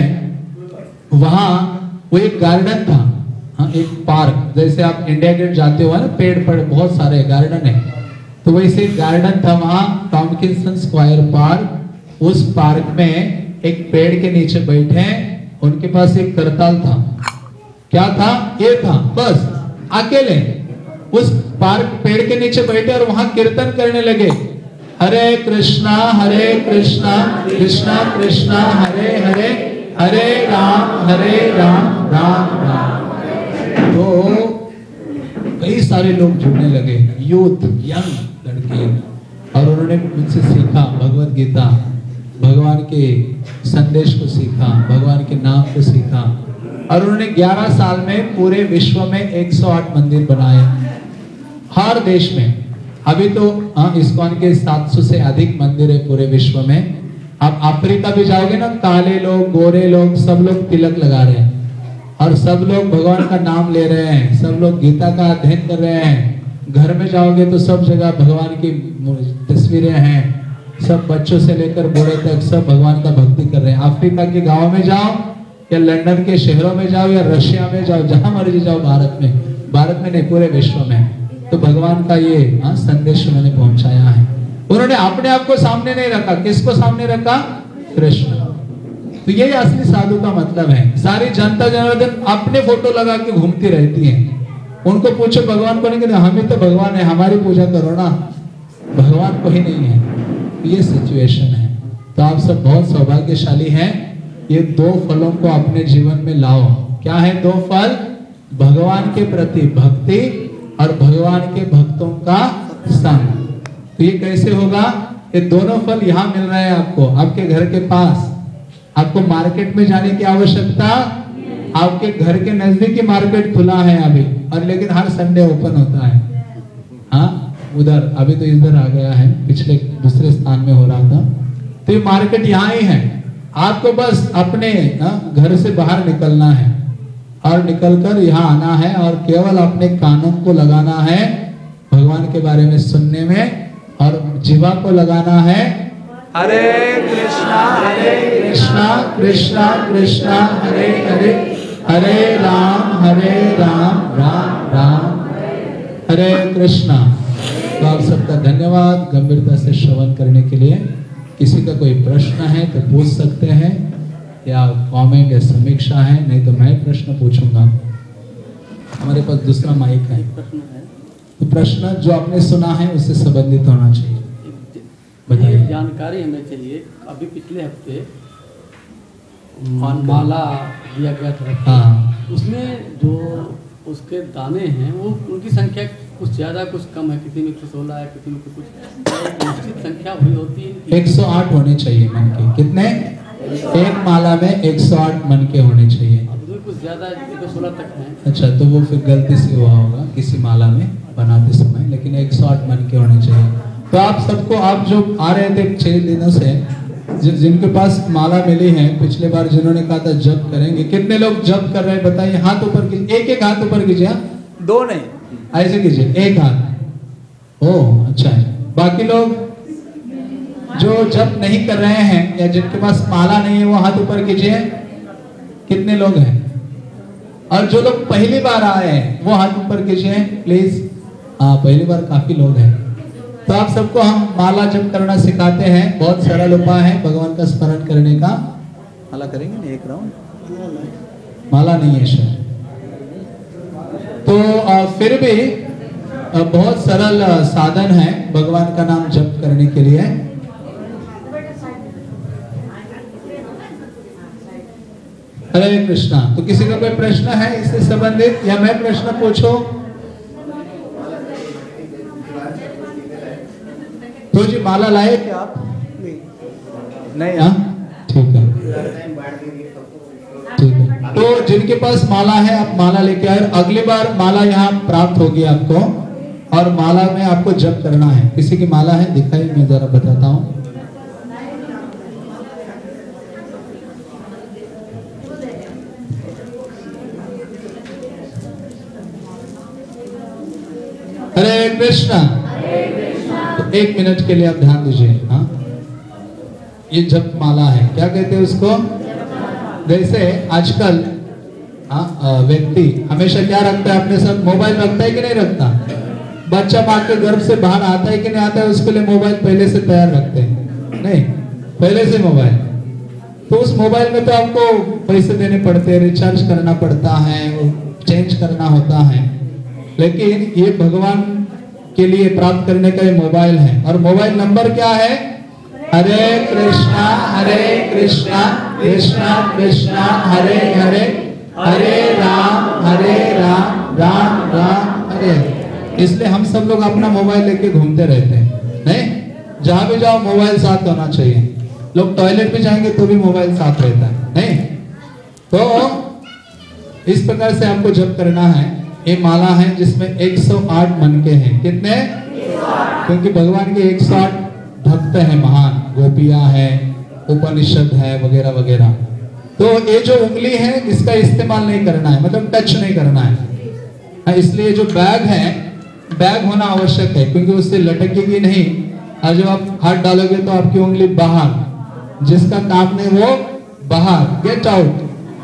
वहां वो एक गार्डन था, हाँ, एक पार्क, जैसे आप इंडिया गेट जाते हो ना, पेड़ पर बहुत सारे गार्डन है, तो वैसे गार्डन था वहां, टॉमकिंसन स्क्वायर पार्क। उस पार्क में एक पेड़ के नीचे बैठे, उनके पास एक करताल था। क्या था? ये था, बस अकेले। उस पार्क पेड़ के नीचे बैठे और वहां कीर्तन करने लगे, हरे कृष्णा हरे कृष्णा कृष्णा कृष्णा हरे हरे हरे राम हरे राम राम राम। तो कई सारे लोग जुड़ने लगे, यूथ यंग लड़के, और उन्होंने मुझसे सीखा भगवत गीता, भगवान के संदेश को सीखा, भगवान के नाम को सीखा, और उन्होंने ग्यारह साल में पूरे विश्व में एक सौ आठ मंदिर बनाए हर देश में। अभी तो हाँ इस्कॉन के सात सौ से अधिक मंदिर है पूरे विश्व में। आप अफ्रीका भी जाओगे ना, काले लोग गोरे लोग सब लोग तिलक लगा रहे हैं और सब लोग भगवान का नाम ले रहे हैं, सब लोग गीता का अध्ययन कर रहे हैं। घर में जाओगे तो सब जगह भगवान की तस्वीरें हैं, सब बच्चों से लेकर बूढ़े तक सब भगवान का भक्ति कर रहे हैं। अफ्रीका के गाँव में जाओ या लंदन के शहरों में जाओ या रशिया में जाओ, जहां मर्जी जाओ, भारत में, भारत में नहीं पूरे विश्व में, तो भगवान का ये हाँ संदेश उन्होंने पहुंचाया है। उन्होंने अपने आप को सामने नहीं रखा, किसको सामने रखा? कृष्ण। तो यही असली साधु का मतलब है। सारी जनता जनार्दन अपने फोटो लगा के घूमती रहती है, उनको पूछो भगवान को नहीं कहते, हमें तो भगवान है, हमारी पूजा करो ना, भगवान को ही नहीं है। ये सिचुएशन है। तो आप सब बहुत सौभाग्यशाली हैं। ये दो फलों को अपने जीवन में लाओ। क्या है दो फल? भगवान के प्रति भक्ति और भगवान के भक्तों का संग। तो ये कैसे होगा? ये दोनों फल यहाँ मिल रहे हैं आपको, आपके घर के पास। आपको मार्केट में जाने की आवश्यकता, आपके घर के नजदीक ही मार्केट खुला है अभी, और लेकिन हर संडे ओपन होता है। हाँ उधर, अभी तो इधर आ गया है, पिछले दूसरे स्थान में हो रहा था। तो ये मार्केट यहाँ ही है। आपको बस अपने घर से बाहर निकलना है और निकलकर यहाँ आना है और केवल अपने कानों को लगाना है भगवान के बारे में सुनने में, और जीवा को लगाना है हरे कृष्णा हरे कृष्णा कृष्णा कृष्णा हरे हरे हरे राम हरे राम राम राम हरे कृष्णा। तो आप सबका धन्यवाद गंभीरता से श्रवण करने के लिए। किसी का कोई प्रश्न है तो पूछ सकते हैं, या कमेंट या समीक्षा है, नहीं तो मैं प्रश्न पूछूंगा। हमारे पास दूसरा माइक है। तो प्रश्न जो आपने सुना है उससे संबंधित होना चाहिए। बताइए। जानकारी हमें चाहिए। अभी पिछले हफ्ते माला दिया गया था, हाँ। उसमें जो उसके दाने हैं वो उनकी संख्या कुछ ज्यादा कुछ कम है, किसी में एक सौ सोलह है, किसी में कुछ निश्चित संख्या हुई होती है। एक सौ आठ होने चाहिए मन के। कितने? एक माला में एक सौ आठ मन के होने चाहिए। अब कुछ ज्यादा एक सौ सोलह तक है। अच्छा, तो वो फिर गलती से हुआ होगा किसी माला में बनाते समय, लेकिन एक सौ आठ मन के होने चाहिए। तो आप सबको, आप जो आ रहे थे छह दिनों से, जि, जिनके पास माला मिली है, पिछले बार जिन्होंने कहा था जप करेंगे, कितने लोग जप कर रहे हैं बताइए? हाथ ऊपर कीजिए, एक एक हाथ ऊपर कीजिए, दो नहीं, ऐसे कीजिए, एक हाथ। ओह अच्छा है। बाकी लोग जो जप नहीं कर रहे हैं या जिनके पास माला नहीं है वो हाथ ऊपर कीजिए। कितने लोग हैं? और जो लोग पहली बार आए हैं वो हाथ ऊपर कीजिए प्लीज। हाँ, पहली बार काफी लोग हैं। तो आप सबको हम माला जप करना सिखाते हैं। बहुत सरल उपाय है भगवान का स्मरण करने का। माला करेंगे ना एक राउंड? माला नहीं है सर। तो आ, फिर भी आ, बहुत सरल साधन है भगवान का नाम जप करने के लिए। हरे कृष्णा। तो किसी का कोई प्रश्न है इससे संबंधित, या मैं प्रश्न पूछूं? तो जी माला लाए क्या आप? नहीं। हाँ ठीक है, ठीक है। तो जिनके पास माला है आप माला लेके आए। अगली बार माला यहाँ प्राप्त होगी आपको, और माला में आपको जप करना है। किसी की माला है दिखाई, मैं जरा बताता हूँ। हरे कृष्णा। तो एक मिनट के लिए आप ध्यान दीजिए। हाँ, ये जप माला है। क्या कहते हैं उसको? जैसे आजकल हाँ व्यक्ति हमेशा क्या रखता है अपने साथ? मोबाइल रखता है कि नहीं रखता? बच्चा माँ के गर्भ से बाहर आता है कि नहीं आता है? उसके लिए मोबाइल पहले से तैयार रखते हैं, नहीं पहले से मोबाइल। तो उस मोबाइल में तो आपको पैसे देने पड़ते हैं, रिचार्ज करना पड़ता है, चेंज करना होता है। लेकिन ये भगवान के लिए प्राप्त करने का ये मोबाइल है। और मोबाइल नंबर क्या है? हरे कृष्णा हरे कृष्णा कृष्णा कृष्णा हरे हरे हरे राम हरे राम राम राम हरे हरे। इसलिए हम सब लोग अपना मोबाइल लेके घूमते रहते हैं, नहीं? जहां भी जाओ मोबाइल साथ होना चाहिए। लोग टॉयलेट में जाएंगे तो भी मोबाइल साथ रहता है, नहीं? तो इस प्रकार से आपको जप करना है। ये माला है जिसमें एक सौ आठ मन के हैं। कितने? क्योंकि भगवान के एक सौ आठ भक्त हैं महान, गोपियां हैं, उपनिषद है वगैरह वगैरह। तो ये जो उंगली है इसका इस्तेमाल नहीं करना है, मतलब टच नहीं करना है। इसलिए जो बैग है, बैग होना आवश्यक है, क्योंकि उससे लटकेगी नहीं। और जब आप हाथ डालोगे तो आपकी उंगली बाहर, जिसका काम नहीं वो बाहर, गेट आउट।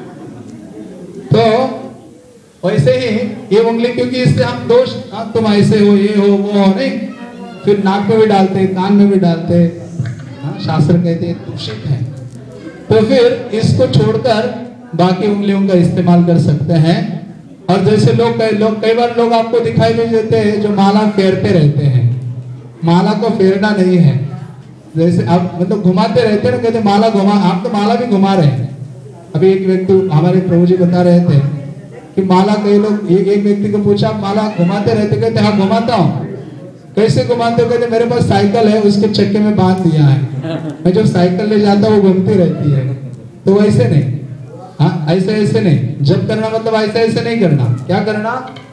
तो वैसे ही ये उंगली, क्योंकि इससे हम दोष, तुम ऐसे हो, ये हो, वो हो, नहीं? फिर नाक में भी डालते, कान में भी डालते, हाँ, शास्त्र कहते हैं दूषित है। तो फिर इसको छोड़कर बाकी उंगलियों का इस्तेमाल कर सकते हैं। और जैसे लोग लोग कई बार लोग आपको दिखाई भी देते हैं जो माला फेरते रहते हैं। माला को फेरना नहीं है, जैसे आप मतलब घुमाते रहते हैं ना, कहते माला घुमा, आप तो माला भी घुमा रहे हैं। अभी एक व्यक्ति हमारे प्रभु जी बता रहे थे कि माला, कई लोग, एक एक व्यक्ति को पूछा माला घुमाते रहते? कहते हाँ घुमाता हूँ। कैसे घुमाते हो? कहते मेरे पास साइकिल है, उसके चक्के में बांध दिया है, मैं जब साइकिल ले जाता हूँ वो घूमती रहती है। तो वैसे नहीं, हाँ, ऐसे ऐसे नहीं। जब करना मतलब ऐसे ऐसे नहीं करना। क्या करना?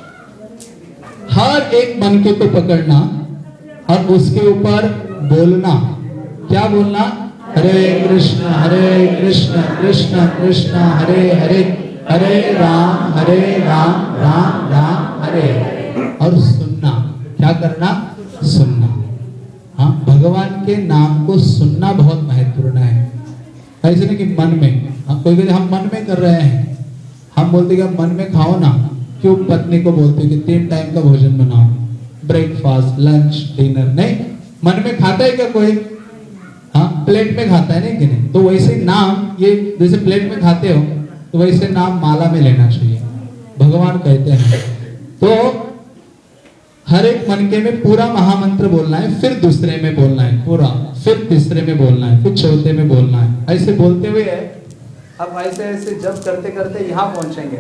हर एक मनके को पकड़ना और उसके ऊपर बोलना। क्या बोलना? हरे कृष्ण हरे कृष्ण कृष्ण कृष्ण हरे हरे हरे राम हरे राम राम राम हरे। और सुनना। क्या करना? सुनना। हाँ, भगवान के नाम को सुनना बहुत महत्वपूर्ण है। ऐसे नहीं कि मन में, हाँ, कोई कहते हम मन में कर रहे हैं, हम बोलते कि मन में खाओ ना। क्यों पत्नी को बोलते कि तीन टाइम का भोजन बनाओ, ब्रेकफास्ट लंच डिनर? नहीं, मन में खाता है क्या कोई? हाँ, प्लेट में खाता है, नहीं कि नहीं? तो वैसे नाम, ये जैसे प्लेट में खाते हो तो वैसे नाम माला में लेना चाहिए, भगवान कहते हैं। तो हर एक मनके में पूरा महामंत्र बोलना है, फिर दूसरे में बोलना है पूरा, फिर तीसरे में बोलना है, फिर चौथे में बोलना है। ऐसे बोलते हुए अब ऐसे ऐसे जब करते करते यहाँ पहुंचेंगे,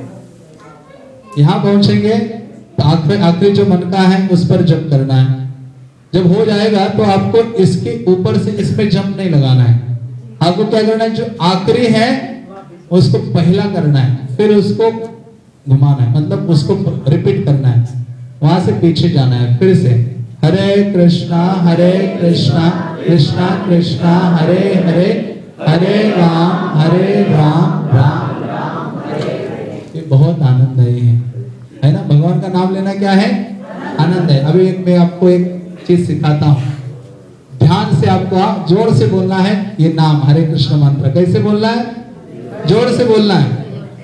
यहाँ पहुंचेंगे तो आखिरी आखिरी जो मन का है उस पर जप करना है। जब हो जाएगा तो आपको इसके ऊपर से इसमें जंप नहीं लगाना है। आपको क्या करना है? जो आखिरी है उसको पहला करना है, फिर उसको घुमाना है, मतलब उसको रिपीट करना है, वहां से पीछे जाना है। फिर से हरे कृष्णा हरे कृष्णा कृष्णा कृष्णा हरे हरे हरे राम हरे राम राम राम हरे। ये बहुत आनंददायी है, है ना? भगवान का नाम लेना क्या है? आनंद है। अभी एक मैं आपको एक चीज सिखाता हूँ, ध्यान से आपको जोर से बोलना है ये नाम हरे कृष्ण मंत्र। कैसे बोलना है? जोर से बोलना है।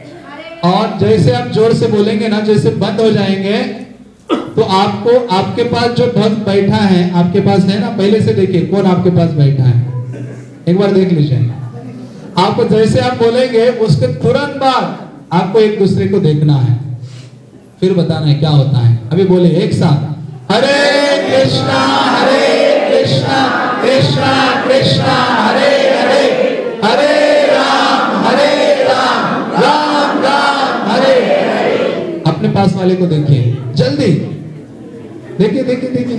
और जैसे आप जोर से बोलेंगे ना, जैसे बंद हो जाएंगे तो आपको, आपके पास जो भक्त बैठा है, आपके पास है ना, पहले से देखिए कौन आपके पास बैठा है, एक बार देख लीजिए। आपको जैसे आप बोलेंगे उसके तुरंत बाद आपको एक दूसरे को देखना है, फिर बताना है क्या होता है। अभी बोले एक साथ, हरे कृष्णा हरे कृष्णा कृष्णा कृष्णा हरे हरे हरे राम हरे राम राम राम हरे हरे। अपने पास वाले को देखिए, जल्दी देखिए देखिए देखिए।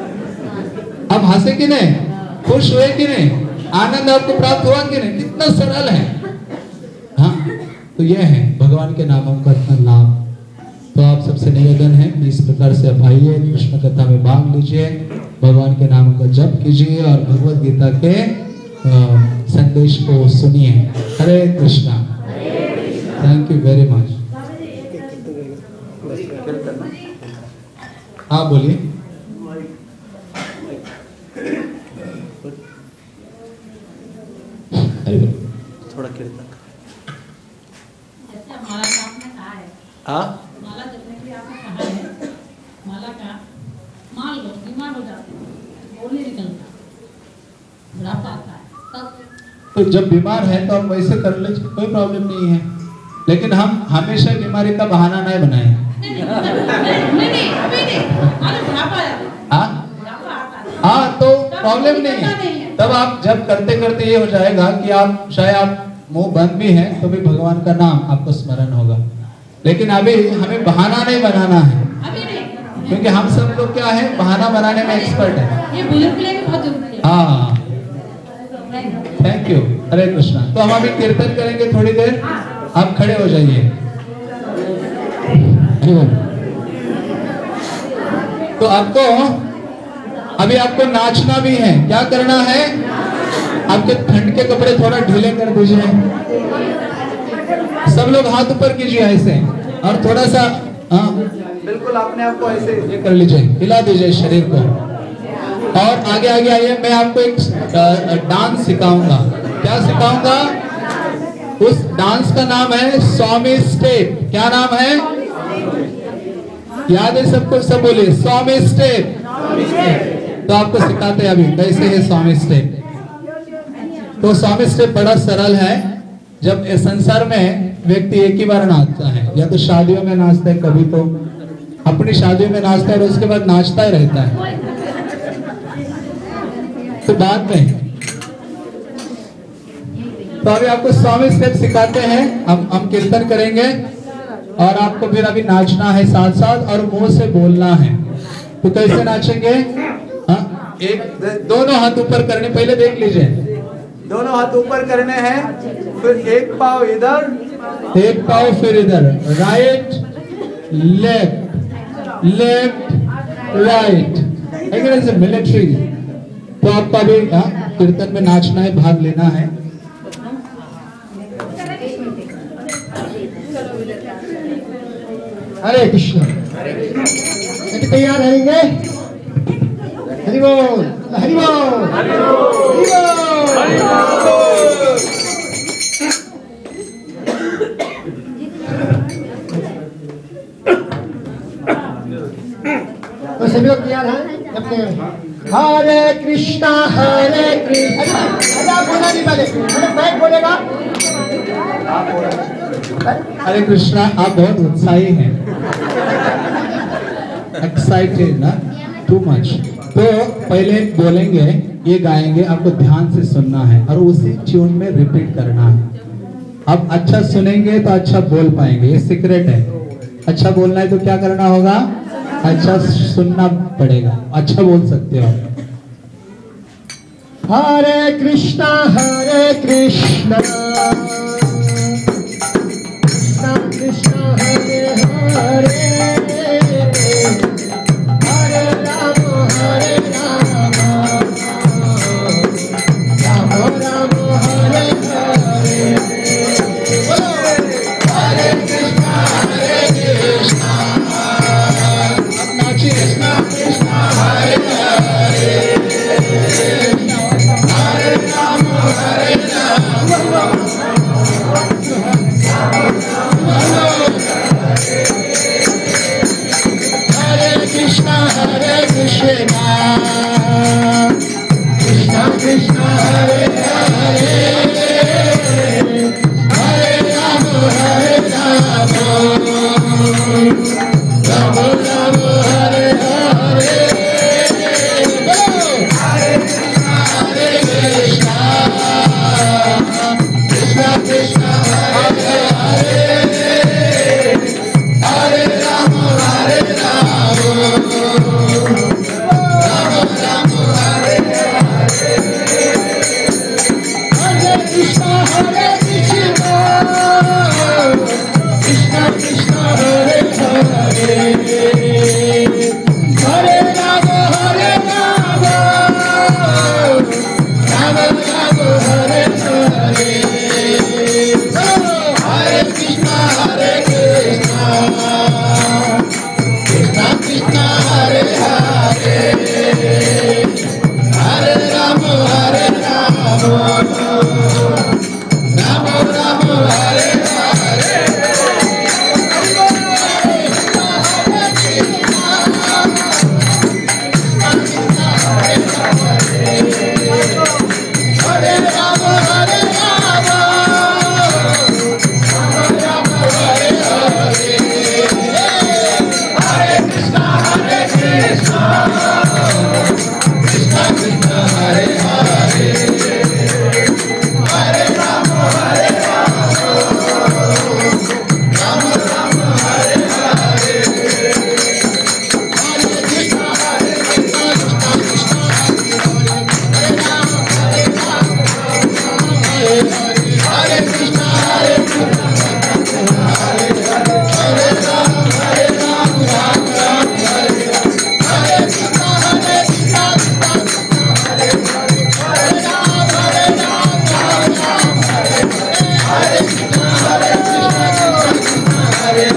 अब हंसे कि नहीं? खुश हुए कि नहीं? आनंद आपको प्राप्त हुआ कि नहीं? कितना सरल है। हाँ, तो यह है भगवान के नामों का इतना लाभ। तो आप सबसे निवेदन है कि इस प्रकार से आप आइए, कृष्ण कथा में भाग लीजिए, भगवान के नामों का जप कीजिए और भगवत गीता के संदेश को सुनिए। Hare Krishna. Thank you very much. हाँ बोलिए। थोड़ा कीर्तन। जैसे माला का आपने कहा है, हाँ, माला जपने के लिए आपने कहा है, माला का मान लो बीमार हो जाते हैं, बोल नहीं निकलता, बुढ़ापा आता है, तब तो जब बीमार है तो आप वैसे कर लीजिए, कोई प्रॉब्लम नहीं है। लेकिन हम हमेशा बीमारी का बहाना नहीं बनाएं। नहीं नहीं नहीं अभी नहीं, अरे बुढ़ापा है, हाँ बुढ़ापा आता है। हाँ तो तब प्रॉब्लम कोई नहीं पता है। नहीं है। तब आप जब करते करते ये हो जाएगा कि आप शायद आप मुंह बंद भी हैं तो भी भगवान का नाम आपको स्मरण होगा। लेकिन अभी हमें बहाना नहीं बनाना है, अभी नहीं, क्योंकि हम सब लोग क्या है, बहाना बनाने में एक्सपर्ट है। ये बुजुर्ग के लिए भी बहुत जरूरी है। हाँ थैंक यू, हरे कृष्णा। तो हम अभी कीर्तन करेंगे थोड़ी देर, आप खड़े हो जाइए। तो आपको अभी आपको नाचना भी है। क्या करना है, आपके ठंड के कपड़े थोड़ा ढीले कर दीजिए। सब लोग हाथ ऊपर कीजिए ऐसे, और थोड़ा सा हाँ बिल्कुल अपने आप को ऐसे ये कर लीजिए, हिला दीजिए शरीर को। और आगे आगे आइए, मैं आपको एक डांस सिखाऊंगा। क्या सिखाऊंगा? उस डांस का नाम है स्वामी स्टेप। क्या नाम है? याद है सबको? सब बोलिए स्वामी स्टेप। तो आपको सिखाते हैं अभी कैसे है स्वामी स्टेप। तो स्वामी स्टेप बड़ा सरल है। जब इस संसार में व्यक्ति एक ही बार नाचता है, या तो शादियों में नाचता है, कभी तो अपनी शादियों में नाचता है और उसके बाद नाचता ही रहता है, तो बाद में तो अभी आपको स्वामी स्टेप सिखाते हैं। हम हम कीर्तन करेंगे और आपको फिर अभी नाचना है साथ साथ, और मुंह से बोलना है। तो कैसे नाचेंगे? हाँ, एक दोनों हाथ ऊपर करने, पहले देख लीजिए, दोनों हाथ ऊपर करने हैं, फिर एक पाव इधर, एक पाव फिर इधर, राइट लेफ्ट लेफ्ट राइट, ऐसे मिलिट्री। तो आपका भी कीर्तन में नाचना है, भाग लेना है। हरे कृष्ण। तैयार रहेंगे? हरि बोल हरि बोल हरि बोल। तो सभी लोग तैयार हैं? अपने हरे कृष्णा हरे कृष्णा। अरे आप बोलना नहीं पहले, अरे मैं बोलेगा। हरे कृष्णा। आप बहुत उत्साही हैं, एक्साइटेड ना, टू मच। तो पहले बोलेंगे, ये गाएंगे, आपको ध्यान से सुनना है और उसी ट्यून में रिपीट करना है। आप अच्छा सुनेंगे तो अच्छा बोल पाएंगे, ये सीक्रेट है। अच्छा बोलना है तो क्या करना होगा? अच्छा सुनना पड़ेगा, अच्छा बोल सकते हो। हरे कृष्णा हरे कृष्णा कृष्णा हरे हरे, हरे राम हरे राम, राम राम हरे हरे। हरे कृष्णा हरे कृष्णा, अब नाचिए। कृष्णा कृष्णा हरे हरे, हरे राम हरे राम, कृष्णा हरे कृष्णा, कृष्णा कृष्णा हरे हरे, हरे राम हरे राम, राम राम हरे हरे। हरे कृष्णा हरे कृष्णा, कृष्णा कृष्णा हरे हरे, हरे राम हरे राम, राम राम हरे हरे। हरे कृष्णा हरे कृष्णा, कृष्णा कृष्णा हरे हरे,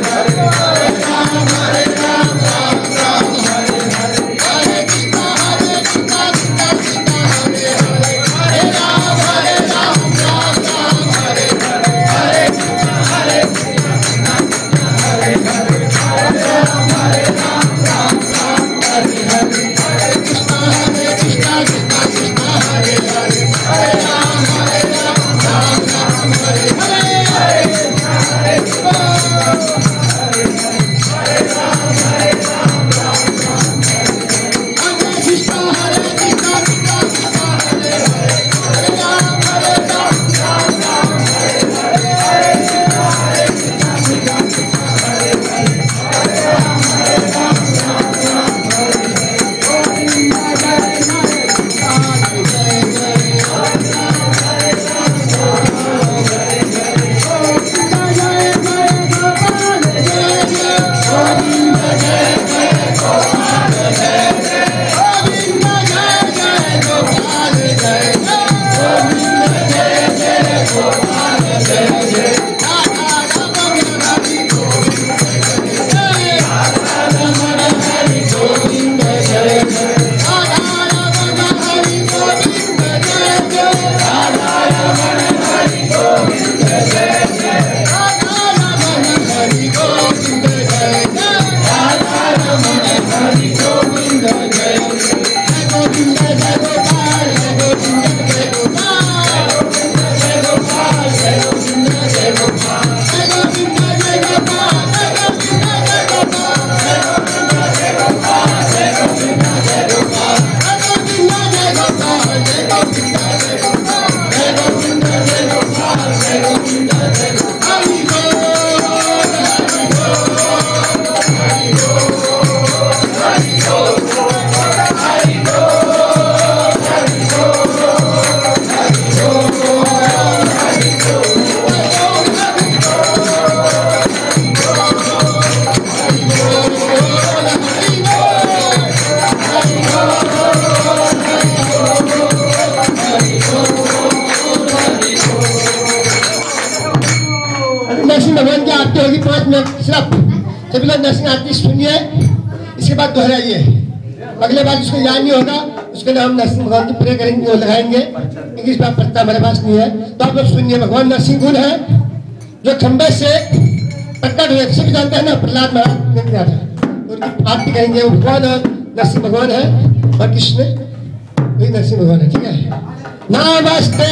सभी लोग नरसिंह आरती सुनिए, इसके बाद दोहराइए। अगले बार जिसको याद नहीं होगा उसके लिए हम नरसिंह भगवान की प्रे करेंगे और लगाएंगे। इंग्लिश में पढ़ता हमारे पास नहीं है, तो आप लोग सुनिए। भगवान नरसिंह गुण है जो खंबे से प्रकट हुए, सभी जानते हैं ना, प्रहलाद महाराज नहीं था, तो उनकी आरती करेंगे। वो भगवान नरसिंह भगवान है और कृष्ण वही नरसिंह भगवान है। ठीक है, नमस्ते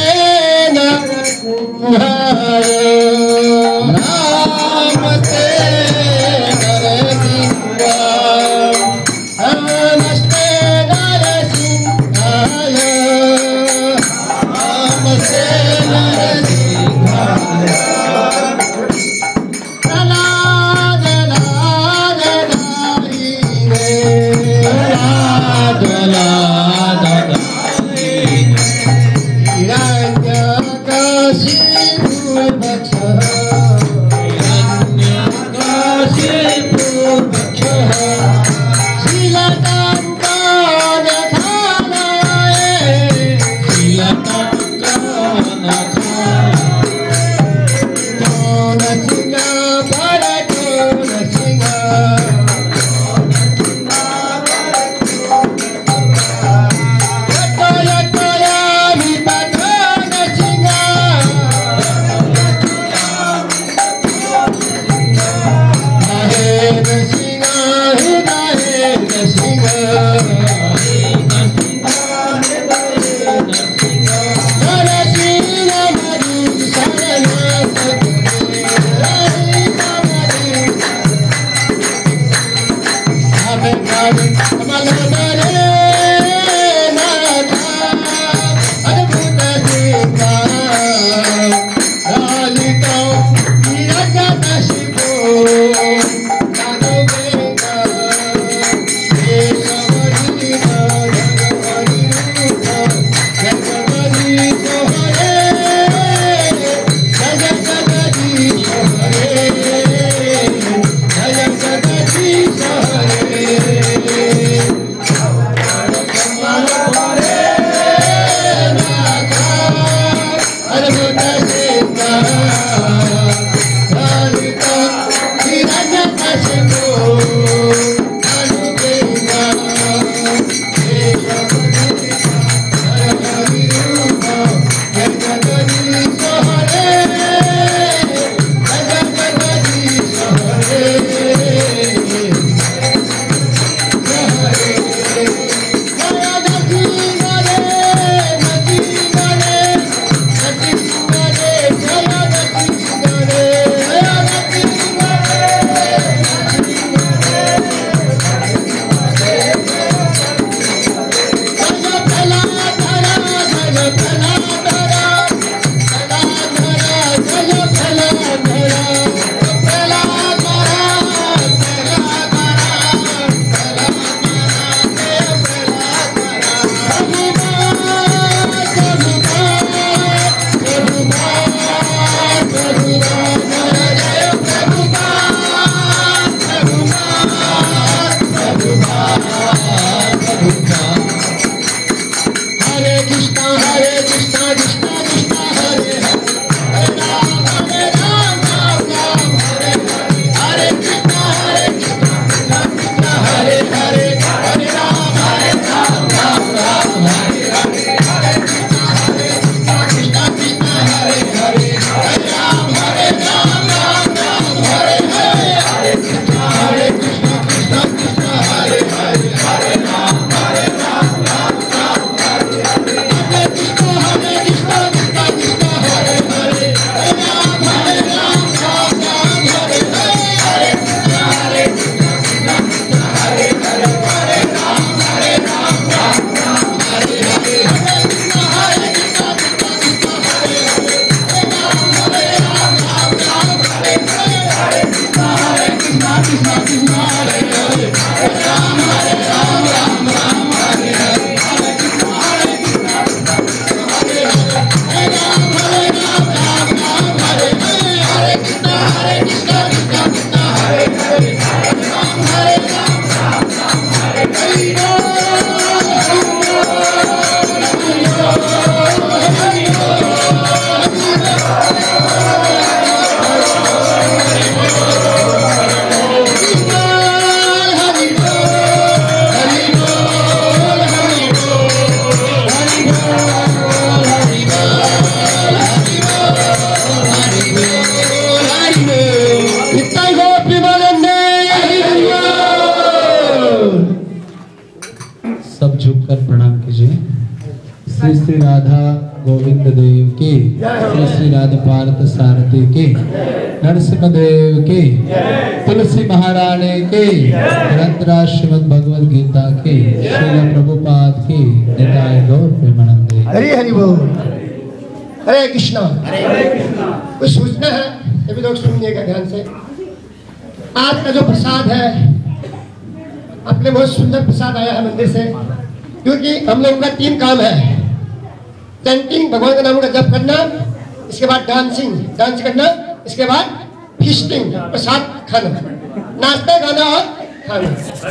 नरसिंहाय, नमस्ते सब झुककर प्रणाम कीजिए। श्री श्री राधा गोविंद देव की, श्री श्री राधा पार्थ सारथी की, नरसिंह देव की, तुलसी महारानी की, ग्रंथराज श्रीमद् भगवद गीता की, श्रील प्रभुपाद की, निताय गौर प्रेमानंदे। हरि हरि बोल। हरे कृष्णा। कुछ सूचना है, सभी लोग सुनिएगा ध्यान से। आज का जो प्रसाद है, अपने बहुत सुंदर प्रसाद आया है मंदिर से, क्योंकि हम लोगों का तीन काम है। चैंटिंग, भगवान का नाम का जप करना, इसके बाद डांसिंग डांस करना, इसके बाद फीस्टिंग प्रसाद खाना, नाश्ता गाना और खाना।